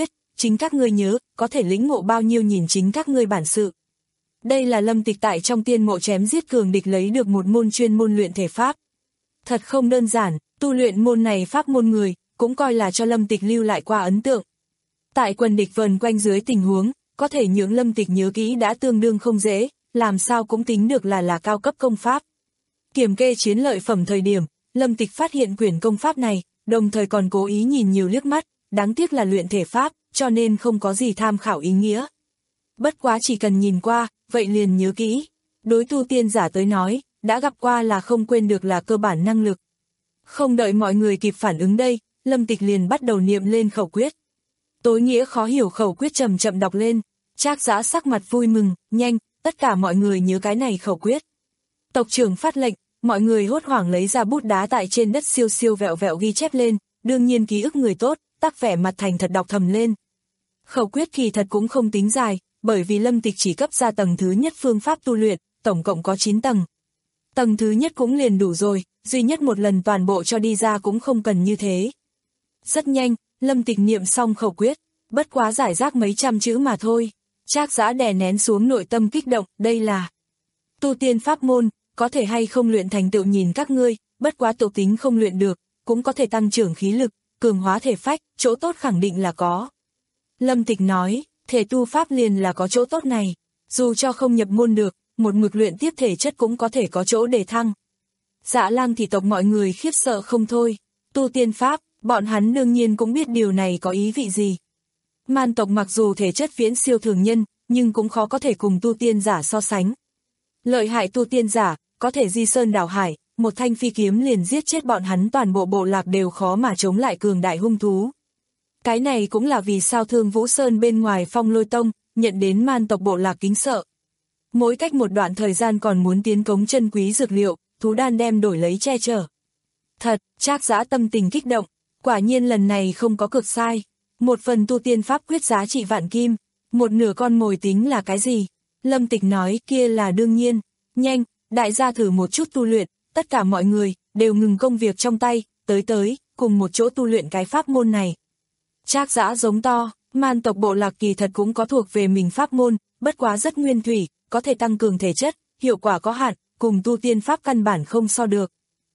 chính các ngươi nhớ, có thể lĩnh ngộ bao nhiêu nhìn chính các ngươi bản sự. Đây là Lâm Tịch tại trong tiên mộ chém giết cường địch lấy được một môn chuyên môn luyện thể pháp. Thật không đơn giản, tu luyện môn này pháp môn người, cũng coi là cho Lâm Tịch lưu lại qua ấn tượng. Tại quân địch vần quanh dưới tình huống, có thể nhường Lâm Tịch nhớ kỹ đã tương đương không dễ, làm sao cũng tính được là là cao cấp công pháp. Kiểm kê chiến lợi phẩm thời điểm, Lâm Tịch phát hiện quyển công pháp này, đồng thời còn cố ý nhìn nhiều liếc mắt, đáng tiếc là luyện thể pháp, cho nên không có gì tham khảo ý nghĩa. Bất quá chỉ cần nhìn qua, vậy liền nhớ kỹ. Đối tu tiên giả tới nói, đã gặp qua là không quên được là cơ bản năng lực. Không đợi mọi người kịp phản ứng đây, Lâm Tịch liền bắt đầu niệm lên khẩu quyết. Tối nghĩa khó hiểu khẩu quyết chậm chậm đọc lên, Trác Dã sắc mặt vui mừng, nhanh, tất cả mọi người nhớ cái này khẩu quyết. Tộc trưởng phát lệnh, mọi người hốt hoảng lấy ra bút đá tại trên đất siêu siêu vẹo vẹo ghi chép lên, đương nhiên ký ức người tốt, tác vẻ mặt thành thật đọc thầm lên. Khẩu quyết kỳ thật cũng không tính dài, bởi vì Lâm Tịch chỉ cấp ra tầng thứ nhất phương pháp tu luyện, tổng cộng có chín tầng. Tầng thứ nhất cũng liền đủ rồi, duy nhất một lần toàn bộ cho đi ra cũng không cần như thế. Rất nhanh, Lâm Tịch niệm xong khẩu quyết, bất quá giải rác mấy trăm chữ mà thôi. Trác Dã đè nén xuống nội tâm kích động, đây là tu tiên pháp môn, có thể hay không luyện thành tựu nhìn các ngươi, bất quá tự tính không luyện được, cũng có thể tăng trưởng khí lực, cường hóa thể phách, chỗ tốt khẳng định là có. Lâm Tịch nói, thể tu pháp liền là có chỗ tốt này, dù cho không nhập môn được, một mực luyện tiếp thể chất cũng có thể có chỗ để thăng. Dạ Lang thị tộc mọi người khiếp sợ không thôi, tu tiên pháp, bọn hắn đương nhiên cũng biết điều này có ý vị gì. Man tộc mặc dù thể chất viễn siêu thường nhân, nhưng cũng khó có thể cùng tu tiên giả so sánh. Lợi hại tu tiên giả, có thể di sơn đảo hải, một thanh phi kiếm liền giết chết bọn hắn toàn bộ bộ lạc đều khó mà chống lại cường đại hung thú. Cái này cũng là vì sao Thương Vũ Sơn bên ngoài Phong Lôi Tông, nhận đến man tộc bộ lạc kính sợ. Mỗi cách một đoạn thời gian còn muốn tiến cống chân quý dược liệu, thú đan đem đổi lấy che chở. Thật, Trác Dã tâm tình kích động, quả nhiên lần này không có cược sai. Một phần tu tiên pháp quyết giá trị vạn kim, một nửa con mồi tính là cái gì? Lâm Tịch nói kia là đương nhiên. Nhanh, đại gia thử một chút tu luyện, tất cả mọi người đều ngừng công việc trong tay, tới tới, cùng một chỗ tu luyện cái pháp môn này. Trác Dã giống to, man tộc bộ lạc kỳ thật cũng có thuộc về mình pháp môn, bất quá rất nguyên thủy, có thể tăng cường thể chất, hiệu quả có hạn, cùng tu tiên pháp căn bản không so được.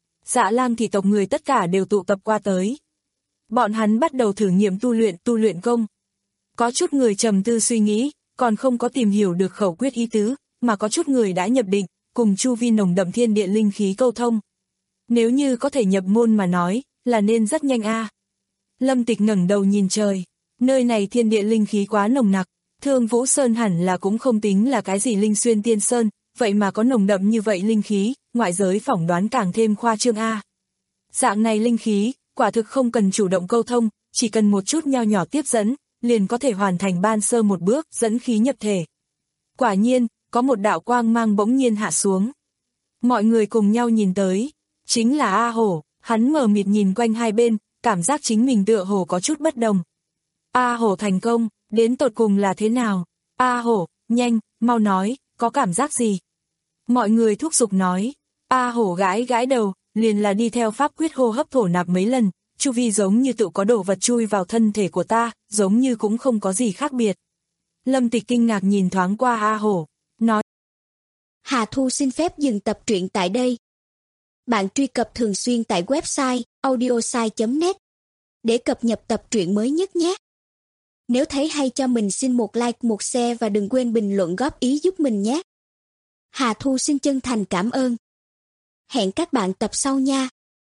Dạ Lang thị tộc người tất cả đều tụ tập qua tới. Bọn hắn bắt đầu thử nghiệm tu luyện tu luyện công. Có chút người trầm tư suy nghĩ, còn không có tìm hiểu được khẩu quyết ý tứ, mà có chút người đã nhập định, cùng chu vi nồng đậm thiên địa linh khí câu thông. Nếu như có thể nhập môn mà nói, là nên rất nhanh a. À. Lâm Tịch ngẩng đầu nhìn trời, nơi này thiên địa linh khí quá nồng nặc, Thương Vũ Sơn hẳn là cũng không tính là cái gì linh xuyên tiên sơn, vậy mà có nồng đậm như vậy linh khí, ngoại giới phỏng đoán càng thêm khoa trương a. À. Dạng này linh khí, quả thực không cần chủ động câu thông, chỉ cần một chút nho nhỏ tiếp dẫn, liền có thể hoàn thành ban sơ một bước, dẫn khí nhập thể. Quả nhiên, có một đạo quang mang bỗng nhiên hạ xuống. Mọi người cùng nhau nhìn tới, chính là A Hổ, hắn mờ mịt nhìn quanh hai bên, cảm giác chính mình tựa hồ có chút bất đồng. A Hổ thành công, đến tột cùng là thế nào? A Hổ, nhanh, mau nói, có cảm giác gì? Mọi người thúc giục nói, A Hổ gãi gãi đầu, liền là đi theo pháp quyết hô hấp thổ nạp mấy lần, chu vi giống như tự có đồ vật chui vào thân thể của ta, giống như cũng không có gì khác biệt. Lâm Tịch kinh ngạc nhìn thoáng qua A Hổ, nói. Hà Thu xin phép dừng tập truyện tại đây. Bạn truy cập thường xuyên tại website audiosai chấm net để cập nhật tập truyện mới nhất nhé. Nếu thấy hay cho mình xin một like, một share và đừng quên bình luận góp ý giúp mình nhé. Hà Thu xin chân thành cảm ơn. Hẹn các bạn tập sau nha.